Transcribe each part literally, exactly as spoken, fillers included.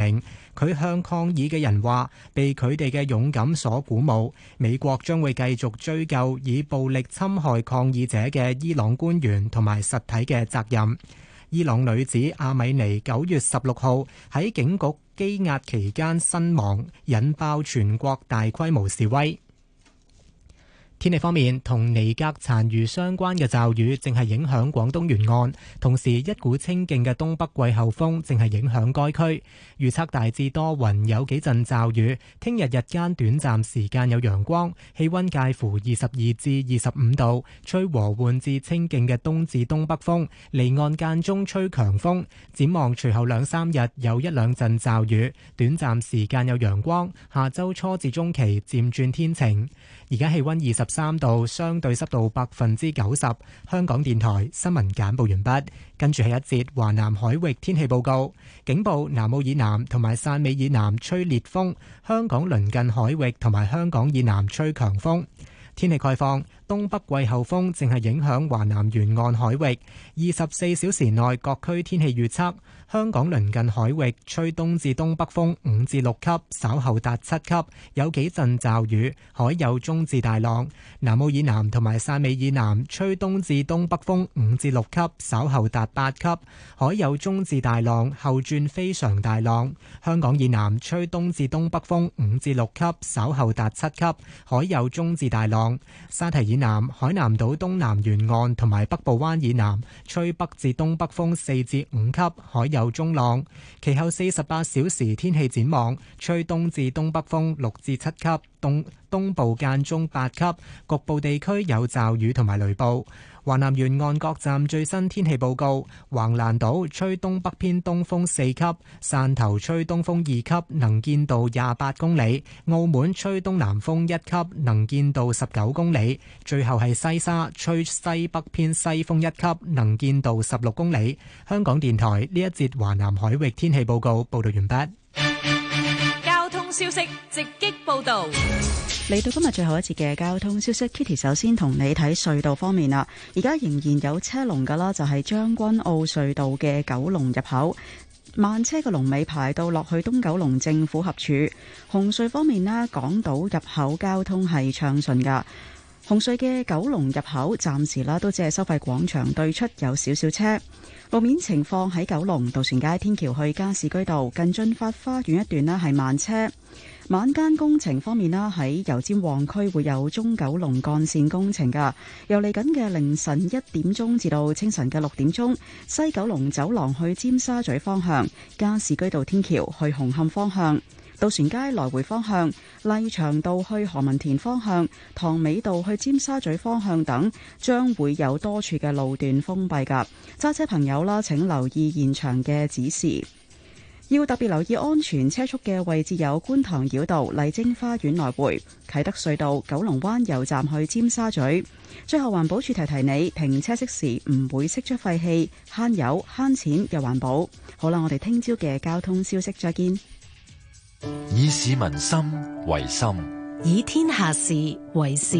名。佢向抗議嘅人話，被佢哋嘅勇敢所鼓舞，美國將會繼續追究以暴力侵害抗議者嘅伊朗官員同埋實體嘅責任。伊朗女子阿米尼九月十六號喺警局羈押期間身亡，引爆全國大規模示威。天氣方面，同尼格殘餘相關嘅驟雨正係影響廣東沿岸，同時一股清勁嘅東北季候風正係影響該區。預測大致多雲，有幾陣驟雨。聽日日間短暫時間有陽光，氣溫介乎二十二至二十五度，吹和緩至清勁嘅東至東北風，離岸間中吹強風。展望隨後兩三日有一兩陣驟雨，短暫時間有陽光。下周初至中期漸轉天晴。而家氣溫二十三度，相對濕度百分之九十。香港電台新聞簡報完畢，跟住係一節華南海域天氣報告。警報：南澳以南同埋汕尾以南吹烈風，香港鄰近海域同埋香港以南吹強風。天氣概況：東北季候風正係影響華南沿岸海域。二十四小時內各區天氣預測：香港鄰近海域吹東至東北風五至六級，稍後達七級，有幾陣驟雨，海有中至大浪。南澳以南同埋汕尾以南吹東至東北風五至六級，稍後達八級，海有中至大浪，後轉非常大浪。香港以南吹東至東北風五至六級，稍後達七級，海有中至大浪。沙堤以南、海南島東南沿岸同埋北部灣以南吹北至東北風四至五級，海有中浪。其後四十八小時天氣展望，吹東至東北風六至七級，東東部間中八級，局部地區有驟雨同埋雷暴。華南沿岸各站最新天氣報告：橫瀾島吹東北偏東風四級，汕頭吹東風二級，能見度廿八公里；澳門吹東南風一級，能見度十九公里。最後係西沙吹西北偏西風一級，能見度十六公里。香港電台呢一節華南海域天氣報告報道完畢。 交通消息直擊報道。 嚟到今日最後一節嘅交通消息 ，Kitty 首先同你睇隧道方面啦。而家仍然有車龍噶啦，就係將軍澳隧道嘅九龍入口，慢車嘅龍尾排到落去東九龍政府合署。紅隧方面啦，港島入口交通係暢順噶。紅隧嘅九龍入口暫時啦都只係收費廣場對出有少少車。路面情況喺九龍渡船街天橋去加士居道近駿發花園一段呢係慢車。晚間工程方面啦，喺油尖旺區會有中九龍幹線工程噶，由嚟緊嘅凌晨一點鐘至到清晨嘅六點鐘，西九龍走廊去尖沙咀方向、加士居道天橋去紅磡方向、渡船街來回方向、麗翔道去何文田方向、塘尾道去尖沙咀方向等，將會有多處嘅路段封閉噶。揸車朋友啦，請留意現場嘅指示。要特別留意安全車速嘅位置有觀塘繞道麗晶花園來回、啟德隧道九龍灣油站去尖沙咀。最後環保署提提你，停車熄時唔會釋出廢氣，慳油慳錢又環保。好啦，我哋聽朝嘅交通消息再見。 以市民心為心， 以天下事為事。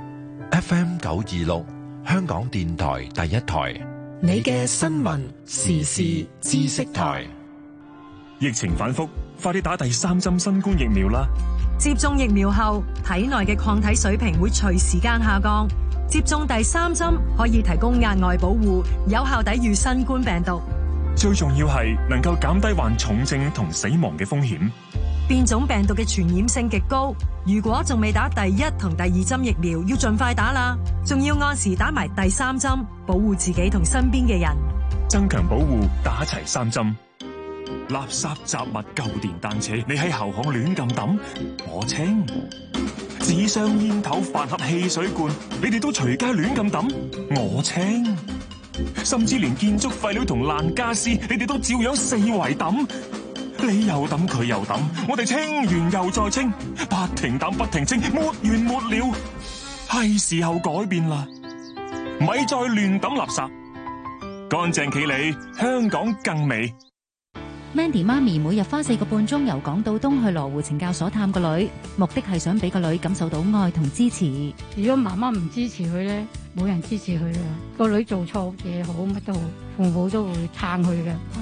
F M 九二六香港電台第一台， 你嘅新聞時事知識台。 疫情反覆，快啲打第三針新冠疫苗啦！ 接種疫苗後，體內嘅抗體水平會隨時間下降。接種第三針可以提供額外保護，有效抵禦新冠病毒。 最重要係能夠減低患重症同死亡嘅風險。 變種病毒嘅傳染性極高，如果仲未打第一同第二針疫苗，要盡快打啦！仲要按時打埋第三針，保護自己同身邊嘅人。 增強保護，打齊三針。垃圾雜物、舊電單車，你喺後巷亂咁抌，我清；紙箱、煙頭、飯盒、汽水罐，你哋都隨街亂咁抌，我清；甚至連建築廢料同爛家私，你哋都照樣四圍抌，你又抌佢又抌，我哋清完又再清，不停抌不停清，沒完沒了。係時候改變啦，咪再亂抌垃圾，乾淨企理，香港更美。 Mandy 媽咪每日花四個半鐘由港島東去羅湖懲教所探個女，目的係想俾個女感受到愛同支持。 如果媽媽唔支持佢咧，冇人支持佢噶。個女做錯嘢好乜都好，父母都會撐佢嘅。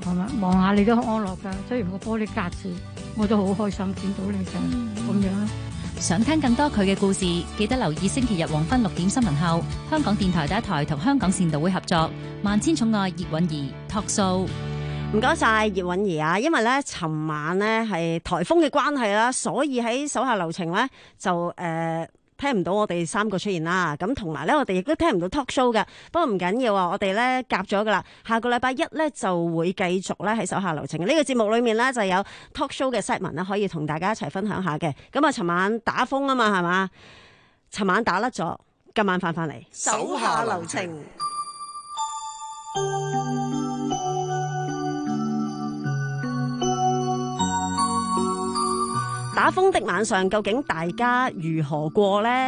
係咪望下你都安樂㗎？雖然個玻璃隔住，我都好開心見到你就咁樣。 想聽更多佢嘅故事，記得留意星期日黃昏六點新聞後，香港電台第一台同香港善導會合作《萬千寵愛葉韻儀》Talk Show。 唔該晒葉韻儀啊，因為咧尋晚咧係颱風嘅關係啦，所以喺手下留情咧就誒、呃、聽唔到我哋三個出現啦。咁同埋咧，我哋亦都聽唔到 talk show 嘅。不過唔緊要啊，我哋咧夾咗噶啦。下個禮拜一咧就會繼續咧喺手下留情。呢、這個節目裏面咧就有 talk show 嘅 segment 咧，可以同大家一齊分享下嘅。咁啊，尋晚打風啊嘛，係嘛？尋晚打甩咗，今晚翻翻嚟手下留情。打風的晚上，究竟大家如何過呢？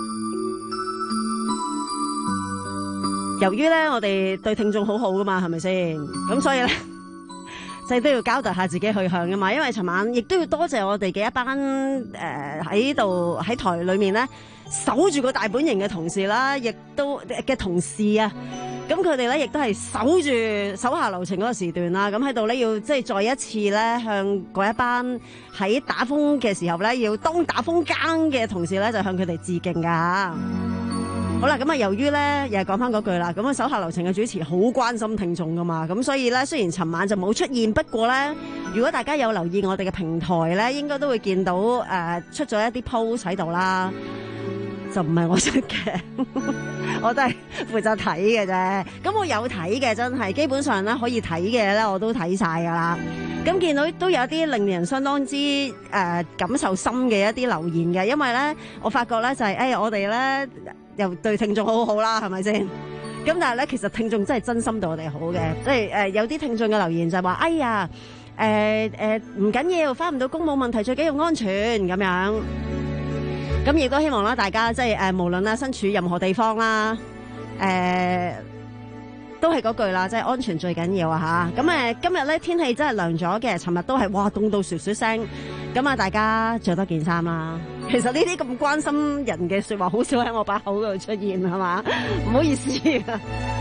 由於咧，我哋對聽眾好好噶嘛，係咪先？咁所以咧，即係都要交代下自己去向噶嘛。因為尋晚亦都要多謝我哋嘅一班誒喺度喺台裏面咧守住個大本營嘅同事啦，亦都嘅同事啊。咁佢哋咧亦都係守住手下留情嗰個時段啦，咁喺度咧要即係再一次咧向嗰一班喺打風嘅時候咧要當打風更嘅同事咧就向佢哋致敬噶。好啦，咁啊由於咧又係講翻嗰句啦，咁啊手下留情嘅主持好關心聽眾噶嘛，咁所以咧雖然尋晚就冇出現，不過咧如果大家有留意我哋嘅平台咧，應該都會見到誒、呃、出咗一啲 post 喺度啦。就唔係我出嘅，我都係負責睇嘅啫。咁我有睇嘅，真係基本上咧可以睇嘅咧，我都睇晒㗎啦。咁見到都有啲令人相當之誒、呃、感受深嘅一啲留言嘅，因為咧我發覺咧就係、是、誒、哎、我哋咧又對聽眾好好啦，係咪先？咁但係咧其實聽眾真係真心對我哋好嘅，即係誒有啲聽眾嘅留言就係話：哎呀誒誒唔緊要，返唔到工冇問題，最緊要安全咁樣。咁亦都希望啦，大家即係誒，無論啊身處任何地方啦，誒、呃、都係嗰句啦，即係安全最緊要啊吓。咁誒今日咧天氣真係涼咗嘅，尋日都係哇凍到雪雪聲。咁啊，大家着多件衫啦。其實呢啲咁關心人嘅說話，好少喺我把口度出現，係嘛？唔好意思啊。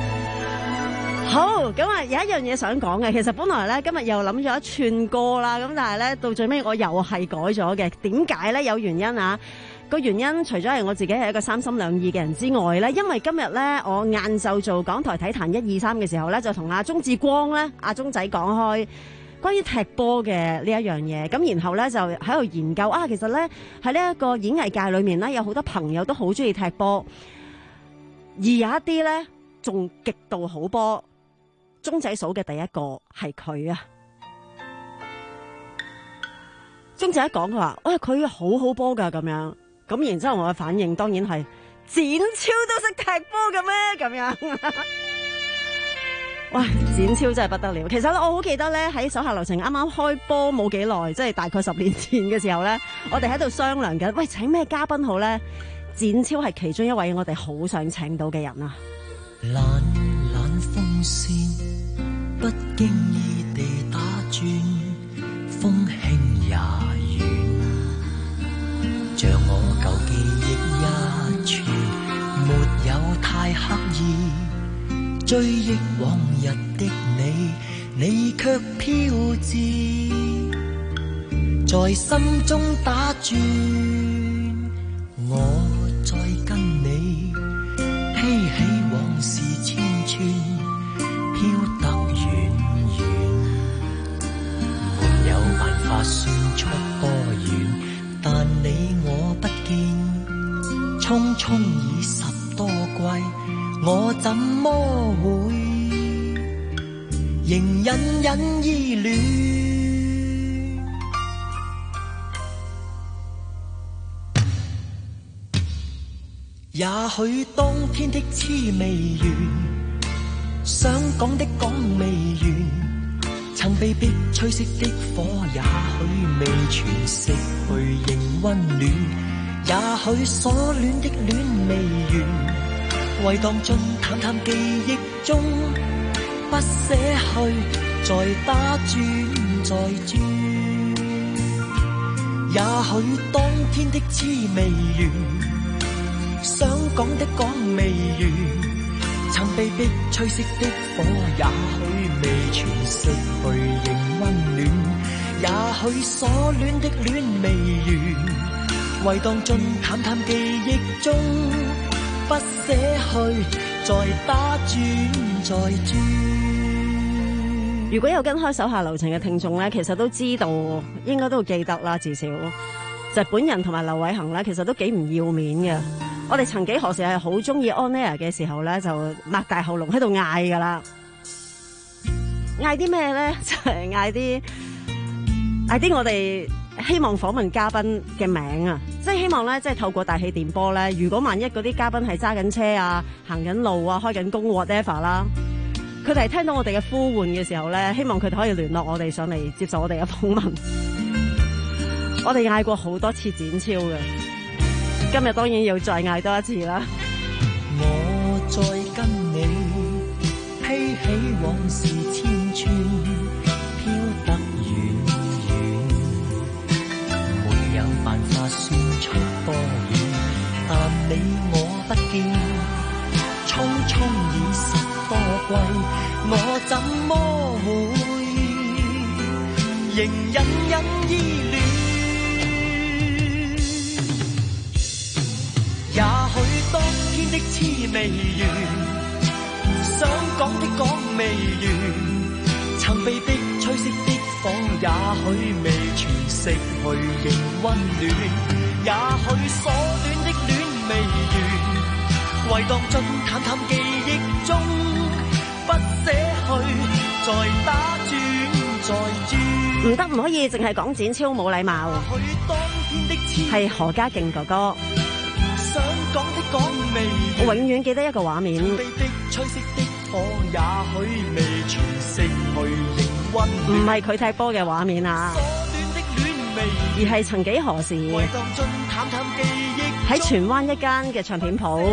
好，咁啊有一樣嘢想講嘅，其實本來咧今日又諗咗一串歌啦，咁但係咧到最尾我又係改咗嘅。點解咧？有原因啊。個原因除咗係我自己係一個三心兩意嘅人之外咧，因為今日咧我晏晝做港台體壇一二三嘅時候咧，就同阿鍾志光咧阿鍾仔講開關於踢波嘅呢一樣嘢，咁然後咧就喺度研究啊，其實咧喺呢一個演藝界裏面咧，有好多朋友都好中意踢波，而有一啲咧仲極度好波。鍾仔數嘅第一個係佢啊！鍾仔一講佢話，哇佢好好波噶咁樣。咁然之後我嘅反應當然係展超都識踢波嘅咩咁樣？哇！展超真係不得了。其實咧我好記得咧喺手下留情啱啱開波冇幾耐，即係大概十年前嘅時候咧，我哋喺度商量緊，喂請咩嘉賓好咧？展超係其中一位我哋好想請到嘅人啊！ 懶懶風扇不經意地打轉，風輕也遠，像我舊記憶一串，沒有太刻意追憶往日的你，你卻飄至在心中打轉，我再跟你披起往事千串，飄得遠遠，沒有辦法算出多遠，但你我不見，匆匆已十多季，我怎麼會仍隱隱依戀？也許當天的痴未完，想講的講未完，曾被逼吹熄的火，也許未全熄去仍溫暖，也許所戀的戀未完，為當進淡淡記憶中不捨去，再打轉再轉，也許當天的痴未完，想講的講未完，曾被逼吹熄的火，也許未全釋去仍溫暖。也許所戀的戀未完，唯當進淡淡記憶中，不捨去，再打轉再轉。 如果有跟開手下留情嘅聽眾咧，其實都知道，應該都會記得啦，至少就係本人同埋劉偉恒咧，其實都幾唔要面嘅。我哋曾幾何時係好中意 on air 嘅時候咧，就擘大喉嚨喺度嗌噶啦，嗌啲咩咧？就係嗌啲嗌啲我哋希望訪問嘉賓嘅名啊，即係希望咧，即係透過大氣電波咧，如果萬一嗰啲嘉賓係揸緊車啊、行緊路啊、開緊工 whatever 啦，佢哋係聽到我哋嘅呼喚嘅時候咧，希望佢哋可以聯絡我哋上嚟接受我哋嘅訪問。我哋嗌過好多次展超嘅，今日當然要再嗌多一次啦。 我再跟你披起往事千串，飄得遠遠，沒有辦法算出多遠，但你我不見，匆匆已十多季，我怎麼會仍隱隱依戀？也許當天的痴未完，想講的講未完，曾被逼吹熄的火，也許未全熄去仍溫暖。也許所戀的戀未完，唯當進淡淡記憶中，不捨去，再打轉再轉。 唔得，唔可以淨係講展超冇禮貌，係何家勁哥哥。 想講的講未， 我永遠記得一個畫面， 被逼吹熄的火，也許未全熄去仍溫暖。 唔係佢踢波嘅畫面啊，而係曾幾何時喺荃灣一間嘅唱片鋪，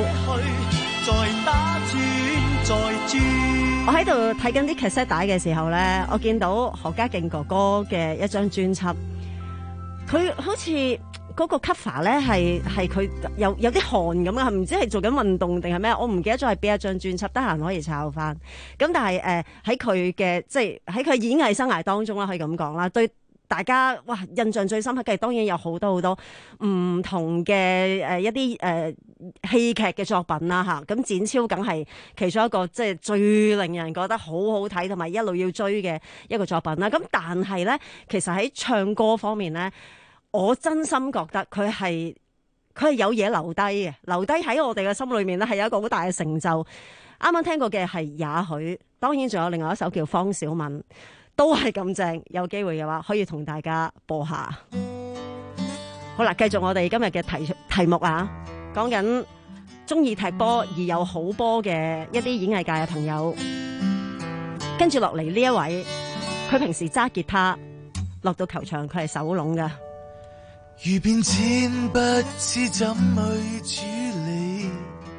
我喺度睇緊啲卡式帶嘅時候咧，我見到何家勁哥哥嘅一張專輯，佢好似嗰個 cover 咧係係佢有有啲汗咁啊，唔知係做緊運動定係咩？我唔記得咗係邊一張專輯，得閒可以抄翻。咁但係誒喺佢嘅即係喺佢演藝生涯當中啦，可以咁講啦，對大家哇印象最深刻嘅當然有好多好多唔同嘅誒一啲誒戲劇嘅作品啦嚇。咁展超梗係其中一個即係最令人覺得好好睇同埋一路要追嘅一個作品啦。咁但係咧，其實喺唱歌方面咧，我真心覺得佢係佢係有嘢留低嘅，留低喺我哋嘅心裏面咧，係有一個好大嘅成就。啱啱聽過嘅係也許，當然仲有另外一首叫方小敏，都係咁正。有機會嘅話，可以同大家播下。好啦，繼續我哋今日嘅題題目啊，講緊中意踢波而有好波嘅一啲演藝界嘅朋友。跟住落嚟呢一位，佢平時揸吉他，落到球場佢係手籠㗎。 遇變遷不知怎去處理，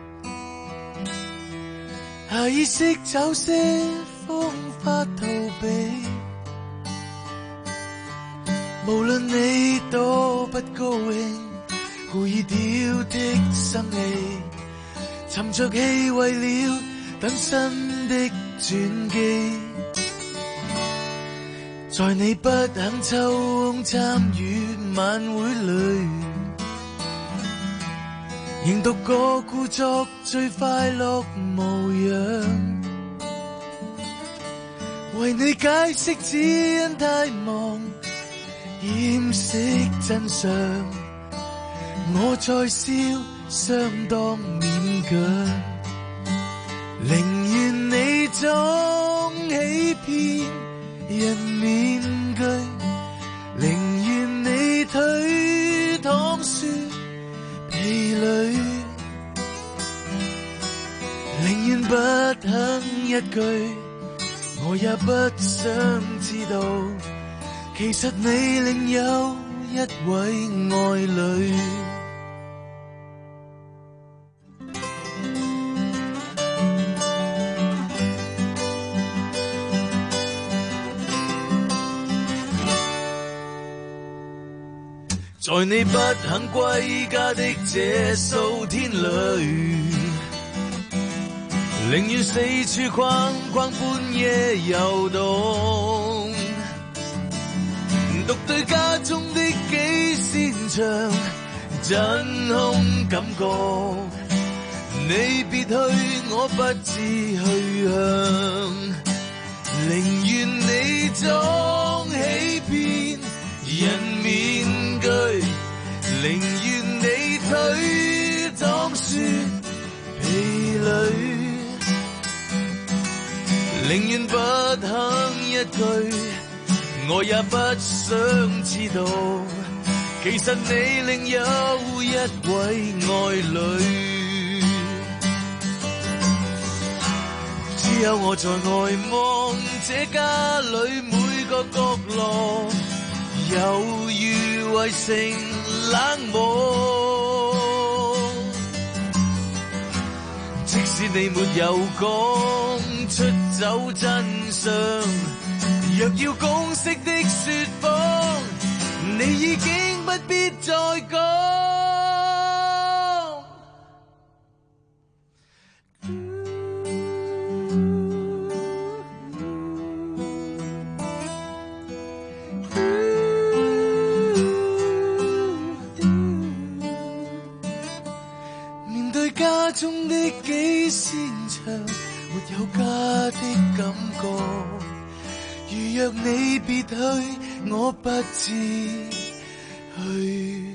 下意識找些方法逃避，無論你多不高興，故意丟的生氣，沉着氣為了等新的轉機，在你不肯抽空參與晚會裏，仍獨個故作最快樂模樣，為你解釋只因太忙掩飾真相，我在笑相當勉強，寧願你裝起片人面具，寧願你推搪說疲累，寧願不肯一句，我也不想知道，其實你另有一位愛侶。在你不肯歸家的這數天裏， 寧願四處框框半夜遊動，獨對家中的幾扇牆，真空感覺。你別去，我不知去向，寧願你裝起片人面具，寧願你推搪說疲累，寧願不肯一句，我也不想知道，其實你另有一位愛侶。只有我在外望這家裏每個角落，猶如圍城冷漠。即使你沒有講出走真相，若要公式的説謊，你已經不必再講。家中的幾扇牆，沒有家的感覺。如若你別去，我不知去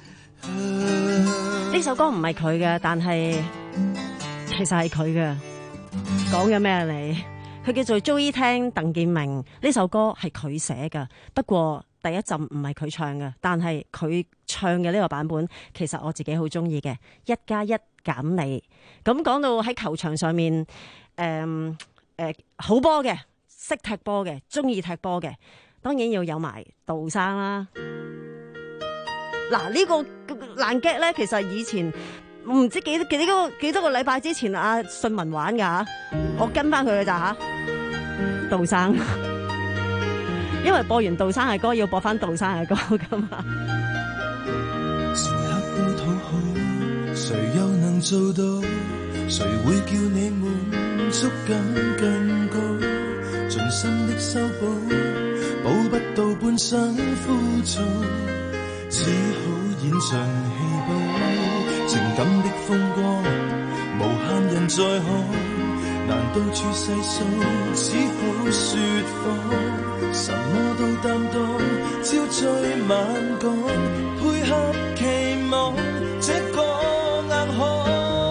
向。 呢首歌唔係佢嘅，但係其實係佢嘅。講緊咩啊你？佢叫做 Joey Tang 鄧建明，呢首歌係佢寫嘅，不過第一陣唔係佢唱嘅，但係佢唱嘅呢個版本，其實我自己好中意嘅，一加一減你。咁講到喺球場上面，誒、嗯、誒、呃、好波嘅，識踢波嘅，中意踢波嘅，當然要有埋杜生啦。嗱、這個、呢個爛 gag 咧，其實以前唔知幾幾多幾多個禮拜之前阿信文玩噶，我跟翻佢嘅咋吓，杜生。因為播完杜生嘅歌，要播翻杜生嘅歌噶嘛。 時刻都討好，誰又能做到？誰會叫你滿足感更高？盡心的修補，補不到半生枯燥，只好演場戲寶。情感的風光，無限人在看，難道處世數，只好說謊。什麼都擔當，朝醉晚趕，配合期望這個硬漢，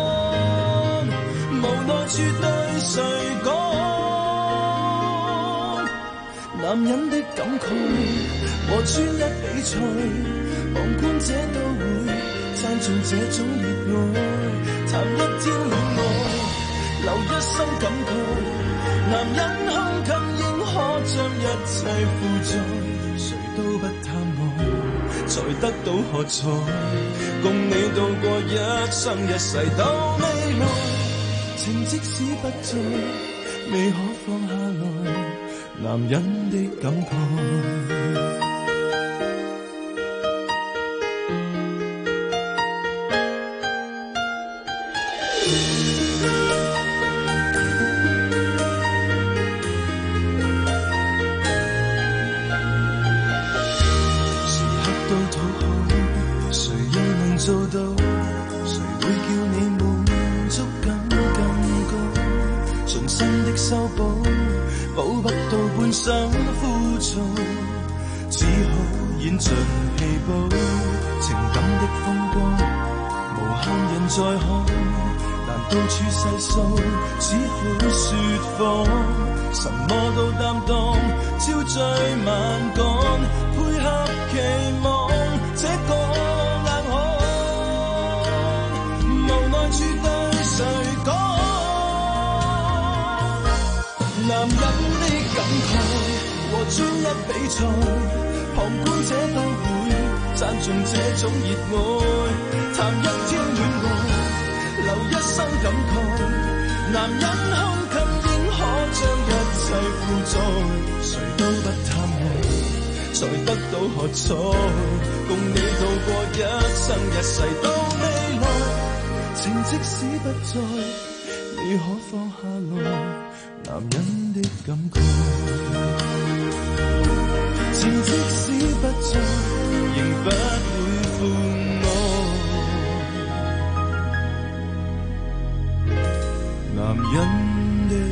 無奈處對誰講？男人的感慨和專一比賽，旁觀者都會讚頌這種熱愛，談一天戀愛，留一生感慨，男人胸襟可將一切負載，誰都不貪愛，才得到喝彩，共你度過一生一世到未來，情即使不在，未可放下來，男人的感慨。做到，誰會叫你滿足感更高？盡心的修補，補不到半生枯燥，只好演盡戲寶。情感的風光，無限人在看，難道處世數，只好説謊。什麼都擔當，朝醉晚趕，配合期望這個。處對誰講？男人的感慨和專一比賽，旁觀者都會讚頌這種熱愛，談一天戀愛，留一生感慨。男人胸襟應可將一切負載，誰都不貪愛，才得到喝彩，共你度過一生一世到未來。情即使不在，未只可放下來男人的感覺，情即使不再，仍不會負我。男人的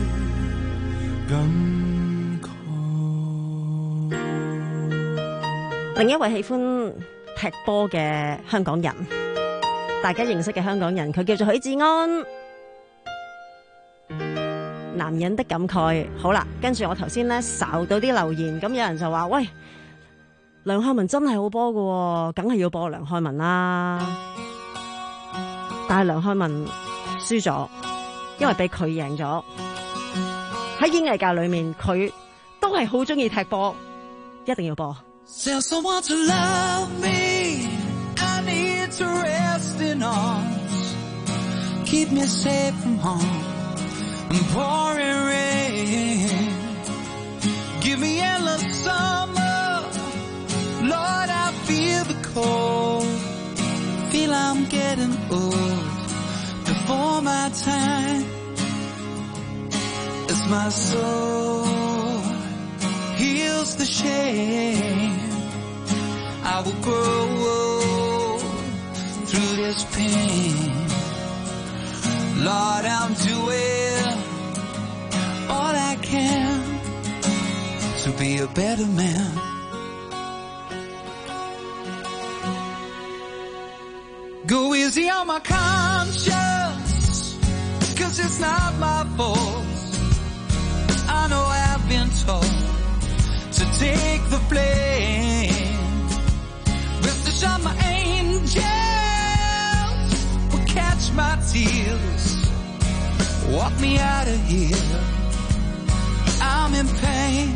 感覺。 另一位喜歡踢波嘅香港人，大家認識嘅香港人，佢叫做許志安。男人的感慨。好啦，跟住我頭先咧睄到啲留言，咁有人就話：喂，梁漢文真係好波㗎，梗係要播梁漢文啦。但係梁漢文輸咗，因為俾佢贏咗。喺演藝界裏面，佢都係好中意踢波，一定要播。 Tell someone to love me, I need to rest in arms, keep me safe from harm and pouring rain, give me endless summer, Lord I feel the cold, feel I'm getting old, before my time, as my soul heals the shame, I will grow through this pain. Lord, I'm doing all I can to be a better man. Go easy on my conscience, 'cause it's not my fault. I know I've been told to take the blame. Rest assured my angels will catch my tears, walk me out of here. I'm in pain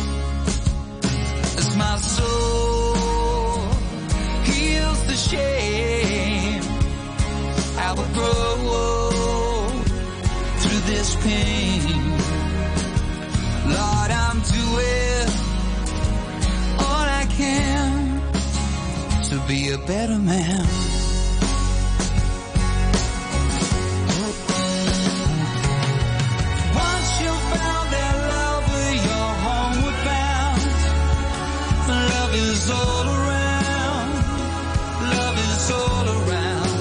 as my soul heals the shame. I will grow through this pain. Lord, I'm doing all I can to be a better man. Once you found that love, you're homeward bound. Love is all around. Love is all around.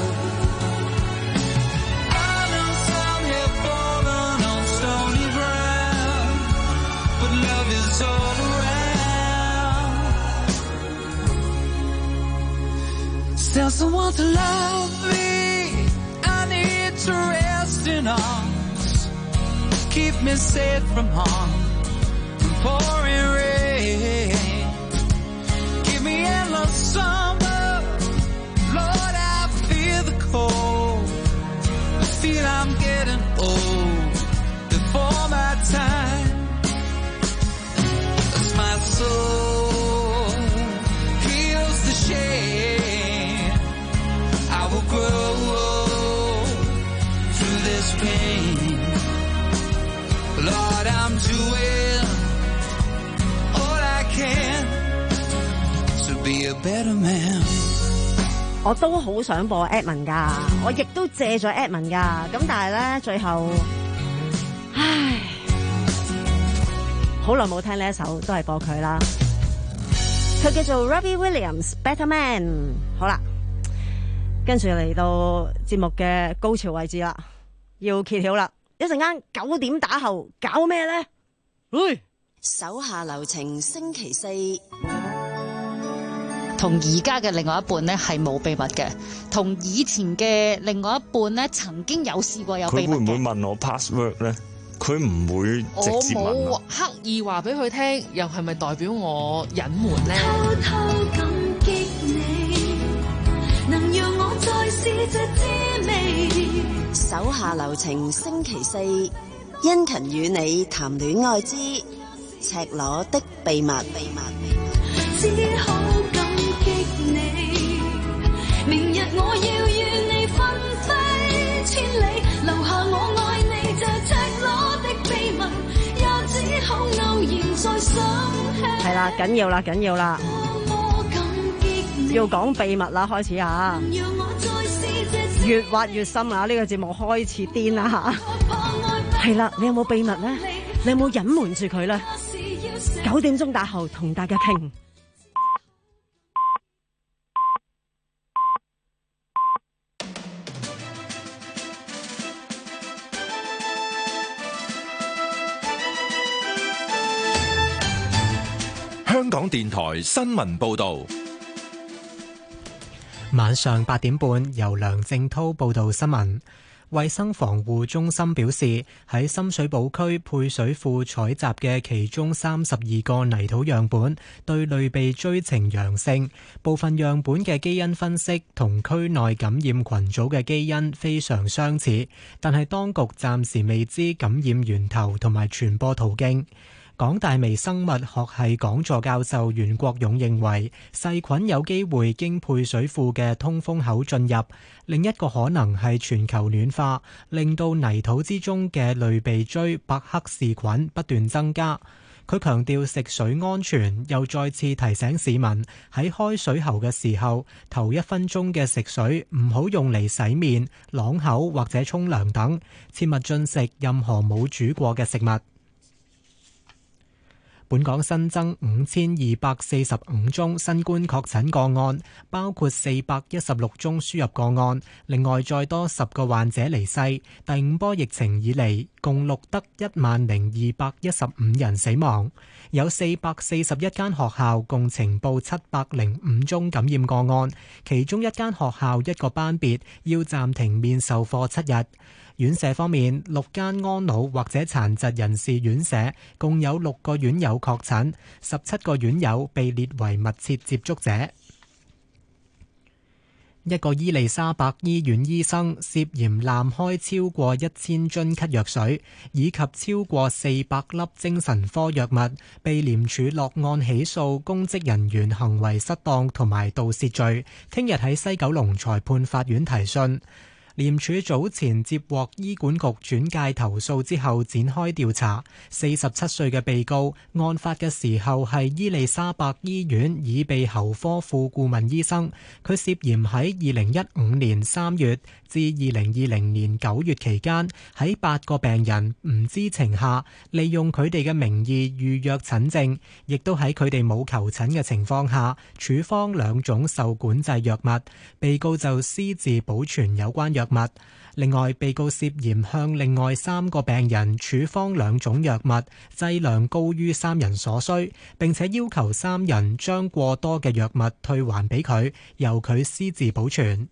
I know some have fallen on stony ground, but love is all around. Tell someone to love me, I need to rest in arms, keep me safe from harm, from pouring rain, give me endless summer, Lord I feel the cold, I feel I'm getting old, before my time, as my soul heals the shame, I will grow through this pain. Lord, I'm doing all I can to be a better man. 我都好想播 Edmond 噶，我亦都借咗 Edmond 噶，咁但係咧最後，唉，好耐冇聽呢一首，都係播佢啦。佢叫做 Robbie Williams Better Man。好啦，跟住嚟到節目嘅高潮位置啦，要揭曉啦！一陣間九點打後搞咩咧？喂， 手下留情，星期四。 同而家嘅另外一半咧係冇秘密嘅，同以前嘅另外一半咧曾經有試過有秘密嘅。 佢會唔會問我 password 咧？佢唔會直接問我。 我冇刻意話俾佢聽，又係咪代表我隱瞞咧？ 偷偷感激你，能讓我再試這滋味。 手下留情，星期四，殷勤與你談戀愛之赤裸的秘密。秘密只好感激你，明日我要與你分飛千里，留下我愛你這赤裸的秘密，也只好偶然再想起。 係啦，緊要啦，緊要啦，要講秘密啦，開始啊！ 讓我再試越挖越深啊！呢、這個節目開始癲啦吓，係啦，你有冇秘密咧？你有冇隱瞞住佢咧？九點鐘打後同大家傾。 香港電台新聞報道。 晚上八點半，由梁正濤報道新聞。衛生防護中心表示，喺深水埗區配水庫採集嘅其中三十二個泥土樣本對類鼻疽呈陽性，部分樣本嘅基因分析同區內感染群組嘅基因非常相似，但係當局暫時未知感染源頭同埋傳播途徑。港大微生物學系講座教授袁國勇認為，細菌有機會經配水庫嘅通風口進入，另一個可能係全球暖化，令到泥土之中嘅類鼻疽伯克氏菌不斷增加。佢強調食水安全，又再次提醒市民喺開水喉嘅時候，頭一分鐘嘅食水唔好用嚟洗面、啷口或者沖涼等，切勿進食任何冇煮過嘅食物。本港新增五千二百四十五宗新冠確診個案，包括四百一十六宗輸入個案，另外再多十個患者離世。第五波疫情以嚟，共錄得一萬零二百一十五人死亡。有四百四十一間學校共呈報七百零五宗感染個案，其中一間學校一個班別要暫停面授課七日。院舍方面，六間安老或者殘疾人士院舍共有六個院友確診，十七個院友被列為密切接觸者。一個伊利沙伯醫院醫生涉嫌濫開超過一千樽咳藥水，以及超過四百粒精神科藥物，被廉署落案起訴公職人員行為失當同埋盜竊罪，聽日喺西九龍裁判法院提訊。廉署早前接獲醫管局轉介投訴之後展開調查。四十七歲嘅被告案發嘅時候係伊利沙伯醫院耳鼻喉科副顧問醫生，佢涉嫌喺二零一五年三月至二零二零年九月期間，喺八個病人唔知情下，利用佢哋嘅名義預約診症，亦都喺佢哋冇求診嘅情況下處方兩種受管制藥物。被告就私自保存有關藥物。另外，被告涉嫌向另外三個病人處方兩種藥物，劑量高於三人所需，並且要求三人將過多嘅藥物退還俾佢，由佢私自保存。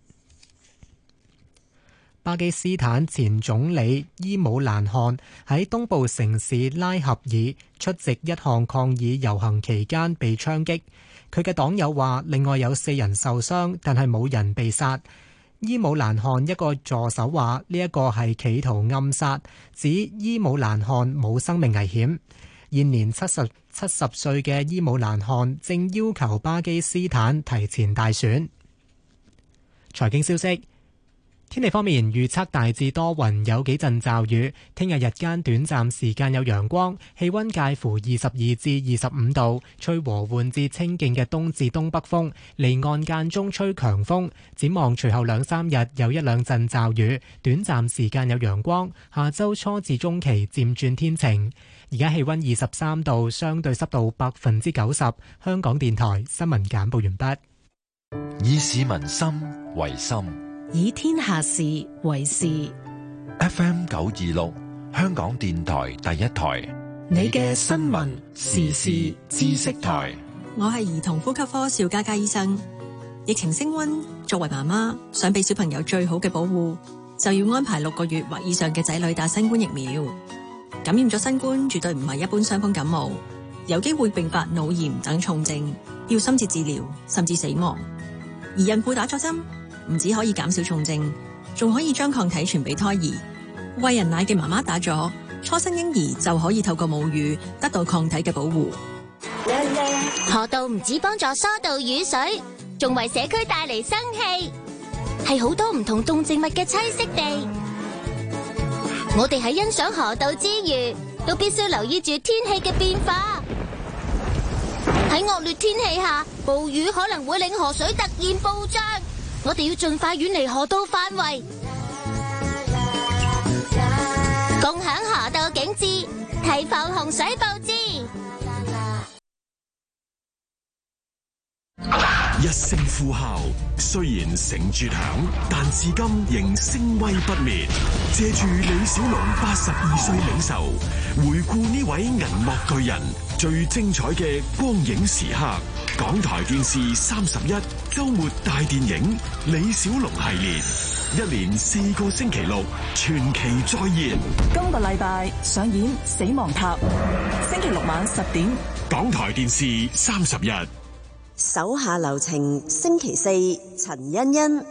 巴基斯坦前總理伊姆蘭汗喺東部城市拉合爾出席一項抗議遊行期間被槍擊，佢嘅黨友話另外有四人受傷，但係冇人被殺。伊姆蘭汗一個助手話呢一個係企圖暗殺，指伊姆蘭汗冇生命危險。現年七十七十歲嘅伊姆蘭汗正要求巴基斯坦提前大選。財經消息。天氣方面，預測大致多雲，有幾陣驟雨。聽日日間短暫時間有陽光，氣溫介乎二十二至二十五度，吹和緩至清勁嘅東至東北風，離岸間中吹強風。展望隨後兩三日有一兩陣驟雨，短暫時間有陽光。下周初至中期漸轉天晴。而家氣溫二十三度，相對濕度百分之九十。香港電台新聞簡報完畢。 以市民心為心， 以天下事為事。 F M 九二六，香港電台第一台， 你嘅新聞時事知識台。 我係兒童呼吸科邵嘉嘉醫生。疫情升溫，作為媽媽想俾小朋友最好嘅保護，就要安排六個月或以上嘅仔女打新冠疫苗。感染咗新冠絕對唔係一般傷風感冒，有機會併發腦炎等重症，要深切治療甚至死亡。而孕婦打咗針，唔止可以減少重症，仲可以將抗體傳俾胎兒。餵人奶嘅媽媽打咗，初生嬰兒就可以透過母乳得到抗體嘅保護。 河道唔止幫助疏導雨水，仲為社區帶嚟生氣，係好多唔同動植物嘅棲息地。我哋喺欣賞河道之餘，都必須留意住天氣嘅變化。喺惡劣天氣下，暴雨可能會令河水突然暴漲， 我哋要盡快遠離河道範圍，共享河道景致，提防洪水暴至。 一聲呼嘯，雖然成絕響，但至今仍聲威不滅。借住李小龍八十二歲冥壽，回顧呢位銀幕巨人最精彩嘅光影時刻。港台電視三十一周末大電影李小龍系列，一連四個星期六全期再現。 今個禮拜上演《死亡塔》，星期六晚十點， 港台電視三十一。 手下留情，星期四陳欣欣。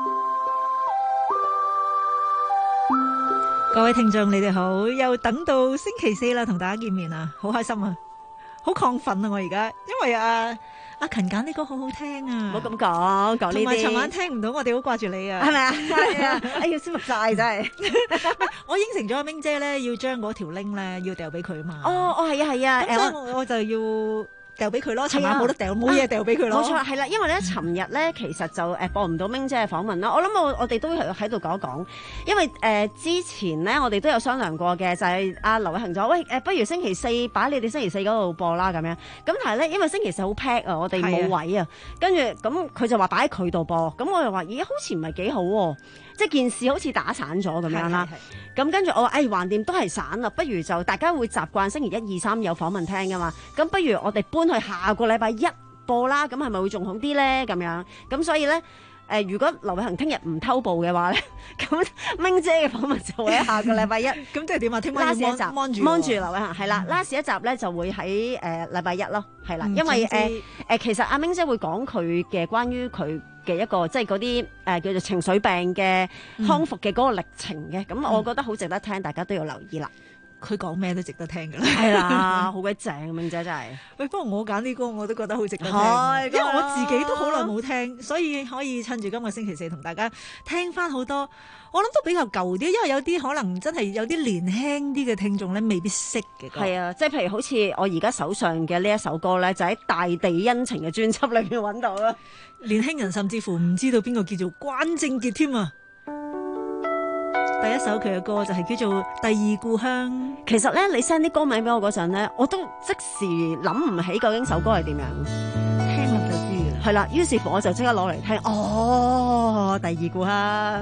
各位聽眾你哋好，又等到星期四啦，同大家見面啊，好開心啊，好亢奮啊！我而家因為啊阿勤揀啲歌好好聽啊， 唔好咁講講呢啲， 同埋尋晚聽唔到，我哋好掛住你啊， 係咪啊？係啊，哎呀舒服晒真係。 我應承咗阿明姐咧，要將嗰條 link 咧要掉俾佢啊嘛。 哦哦係啊係啊， 咁所以我就要掉俾佢咯，尋晚冇得掉，冇嘢掉俾佢咯。 冇錯，係啦，因為咧，尋日咧其實就誒播唔到明姐嘅訪問啦。我諗我我哋都喺度講一講，因為誒、呃、之前咧我哋都有商量過嘅，就係阿劉偉恒咗，喂誒、呃，不如星期四擺你哋星期四嗰度播啦咁樣。咁但係咧，因為星期四好 pack 啊，我哋冇位啊，跟住咁佢就話擺喺佢度播，咁我又話咦好似唔係幾好喎、啊。即係件事好似打散咗咁樣啦，咁跟住我話，誒、哎、橫掂都係散啦，不如就大家會習慣星期一二三有訪問聽噶嘛，咁不如我哋搬去下個禮拜一播啦，咁係咪會仲好啲咧？咁樣，咁所以咧，誒、呃、如果劉偉恒聽日唔偷步嘅話咧，咁明姐嘅訪問就會喺下個禮拜一， 咁即係點啊？聽晚要 mon 住 mon 住劉偉恒係啦，last一集咧就會喺誒禮拜一咯，係啦，因為誒誒、呃、其實阿明姐會講佢嘅關於佢嘅一個即係嗰啲誒叫做情緒病嘅康復嘅嗰個歷程嘅，咁、嗯、我覺得好值得聽，大家都要留意啦。 佢講咩都值得聽㗎啦， 係啦，好鬼正，明姐真係。 喂，不過我揀啲歌我都覺得好值得聽， 因為我自己都好耐冇聽，所以可以趁住今個星期四同大家聽翻好多，我諗都比較舊啲，因為有啲可能真係有啲年輕啲嘅聽眾咧未必識嘅歌。 係啊，即係譬如好似我而家手上嘅呢一首歌咧，就喺《大地恩情》嘅專輯裏面揾到啦。 年輕人甚至乎唔知道邊個叫做關正傑添啊！第一首佢嘅歌就係叫做《第二故鄉》。 其實咧，你 send 啲歌名俾我嗰陣咧，我都即時諗唔起究竟首歌係點樣， 聽落就知嘅。 係啦，於是乎我就即刻攞嚟聽。哦，《第二故鄉》。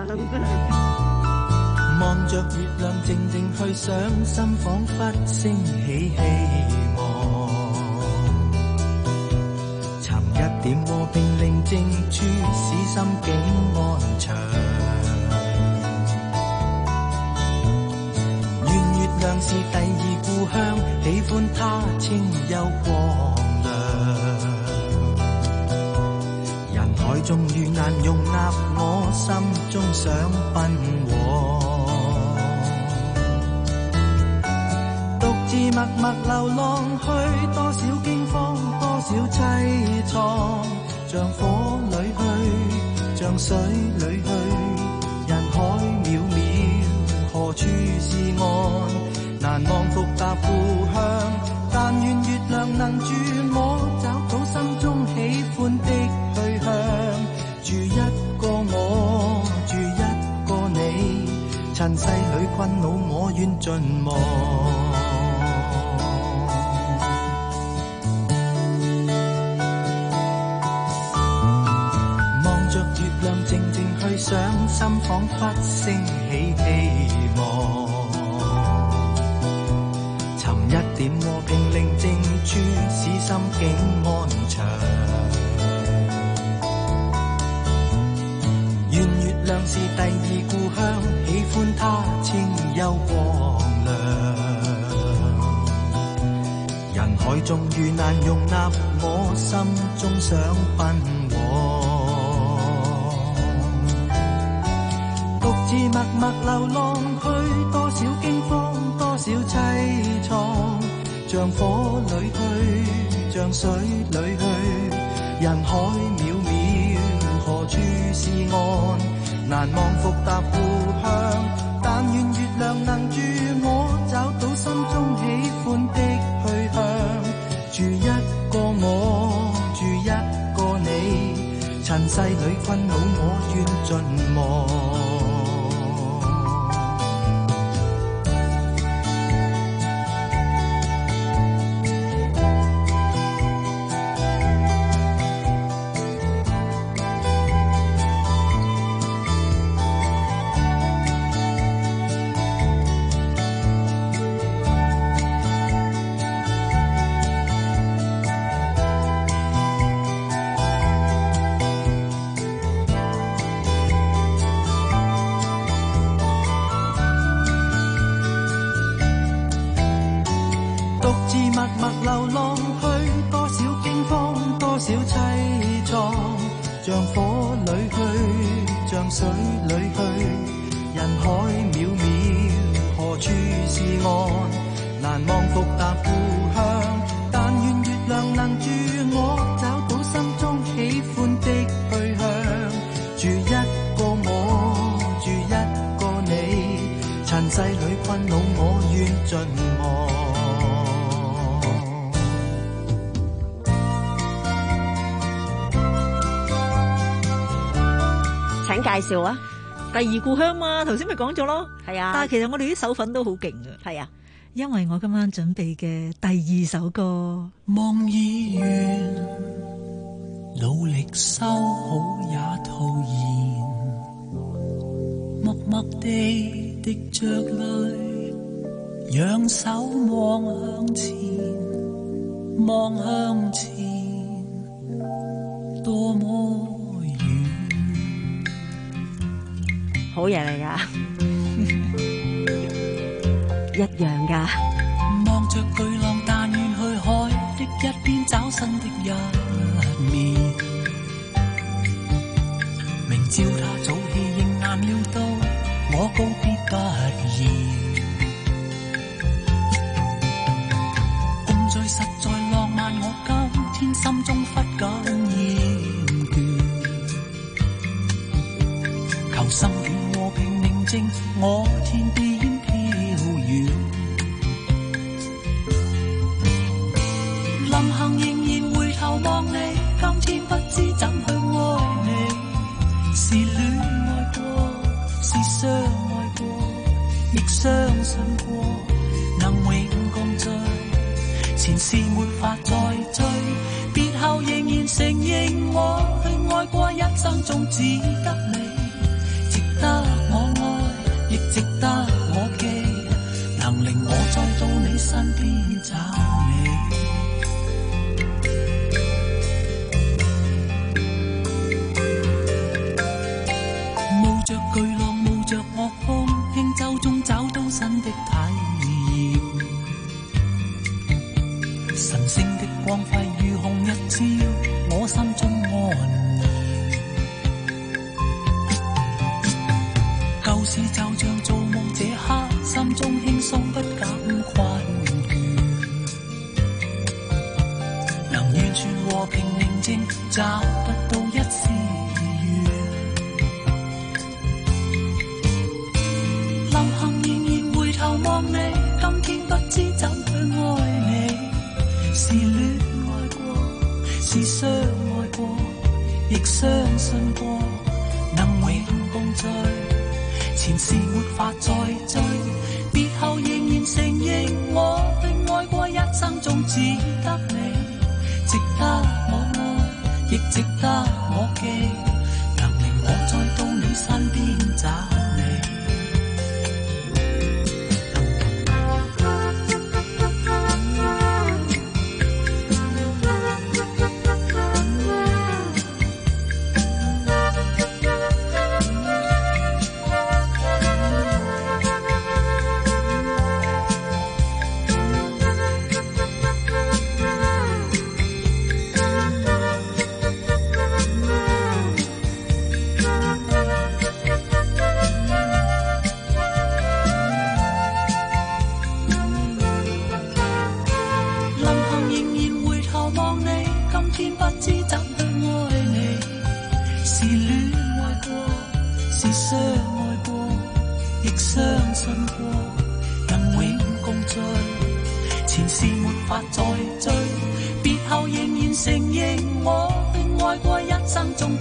望着月亮，靜靜去想，心彷彿升起希望。尋一點和平寧靜處，使心境安詳。像是第二故鄉，喜歡它清幽光亮。人海中遇難容納，我心中想奔往。獨自默默流浪去，多少驚慌，多少凄愴。像火裏去，像水裏去，人海渺渺，何處是岸？難忘復踏故鄉，但願月亮能助我找到心中喜歡的去向。住一個我，住一個你，塵世裏困惱我願盡忘。望着月亮靜靜去想，心彷彿升起希望。一點和平寧靜處，使心境安詳。願月亮是第二故鄉，喜歡它清幽光亮。人海中遇難容納，我心中想奔往。獨自默默流浪去，多少驚慌，多少凄愴。像火裏去，像水裏去，人海渺渺，何處是岸？難忘復踏故鄉，但願月亮能助我找到心中喜歡的去向。住一個我，住一個你， 塵世裏困惱我願盡忘。 請介紹啊！ 第二故鄉嘛，頭先咪講咗咯。 係啊， 但係其實我哋啲手粉都好勁嘅。 係啊， 因為我今晚準備嘅第二首歌， 夢已完，努力修好也徒然，默默地滴着淚，仰手望向前，望向前，多麼好嘢嚟噶，一樣噶。 望着巨浪，但願去海的一邊找新的一面。明朝他早已認眼了到，我告別不易。共聚實在浪漫，我今天心中忽感厭倦。求心軟和平寧靜，我天邊飄遠。臨行仍然回頭望你，今天不知怎去愛你。是戀愛過，是相愛過，亦相信過能永共聚。前事沒法再追，別後仍然承認我去愛過，一生中只得你。值得我愛，亦值得我記，能令我再到你身邊找你。冒着巨浪，冒着惡風，輕舟中找到新的體驗。神聖的光輝如紅日照，我心中安。舊事就像做夢，這刻心中輕鬆不感困倦，能完全和平寧靜，找不到一絲怨。臨行仍然回頭望你，今天不知怎去愛你。是戀愛過，是相愛過，亦相信過能永共聚。前事沒法再追，別後仍然承認我去愛過，一生中只得你。值得我愛，亦值得我記，能令我再到你身邊找你。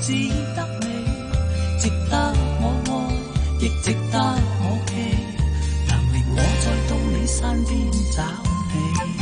只得你，值得我愛，亦值得我記，能令我再到你身邊找你。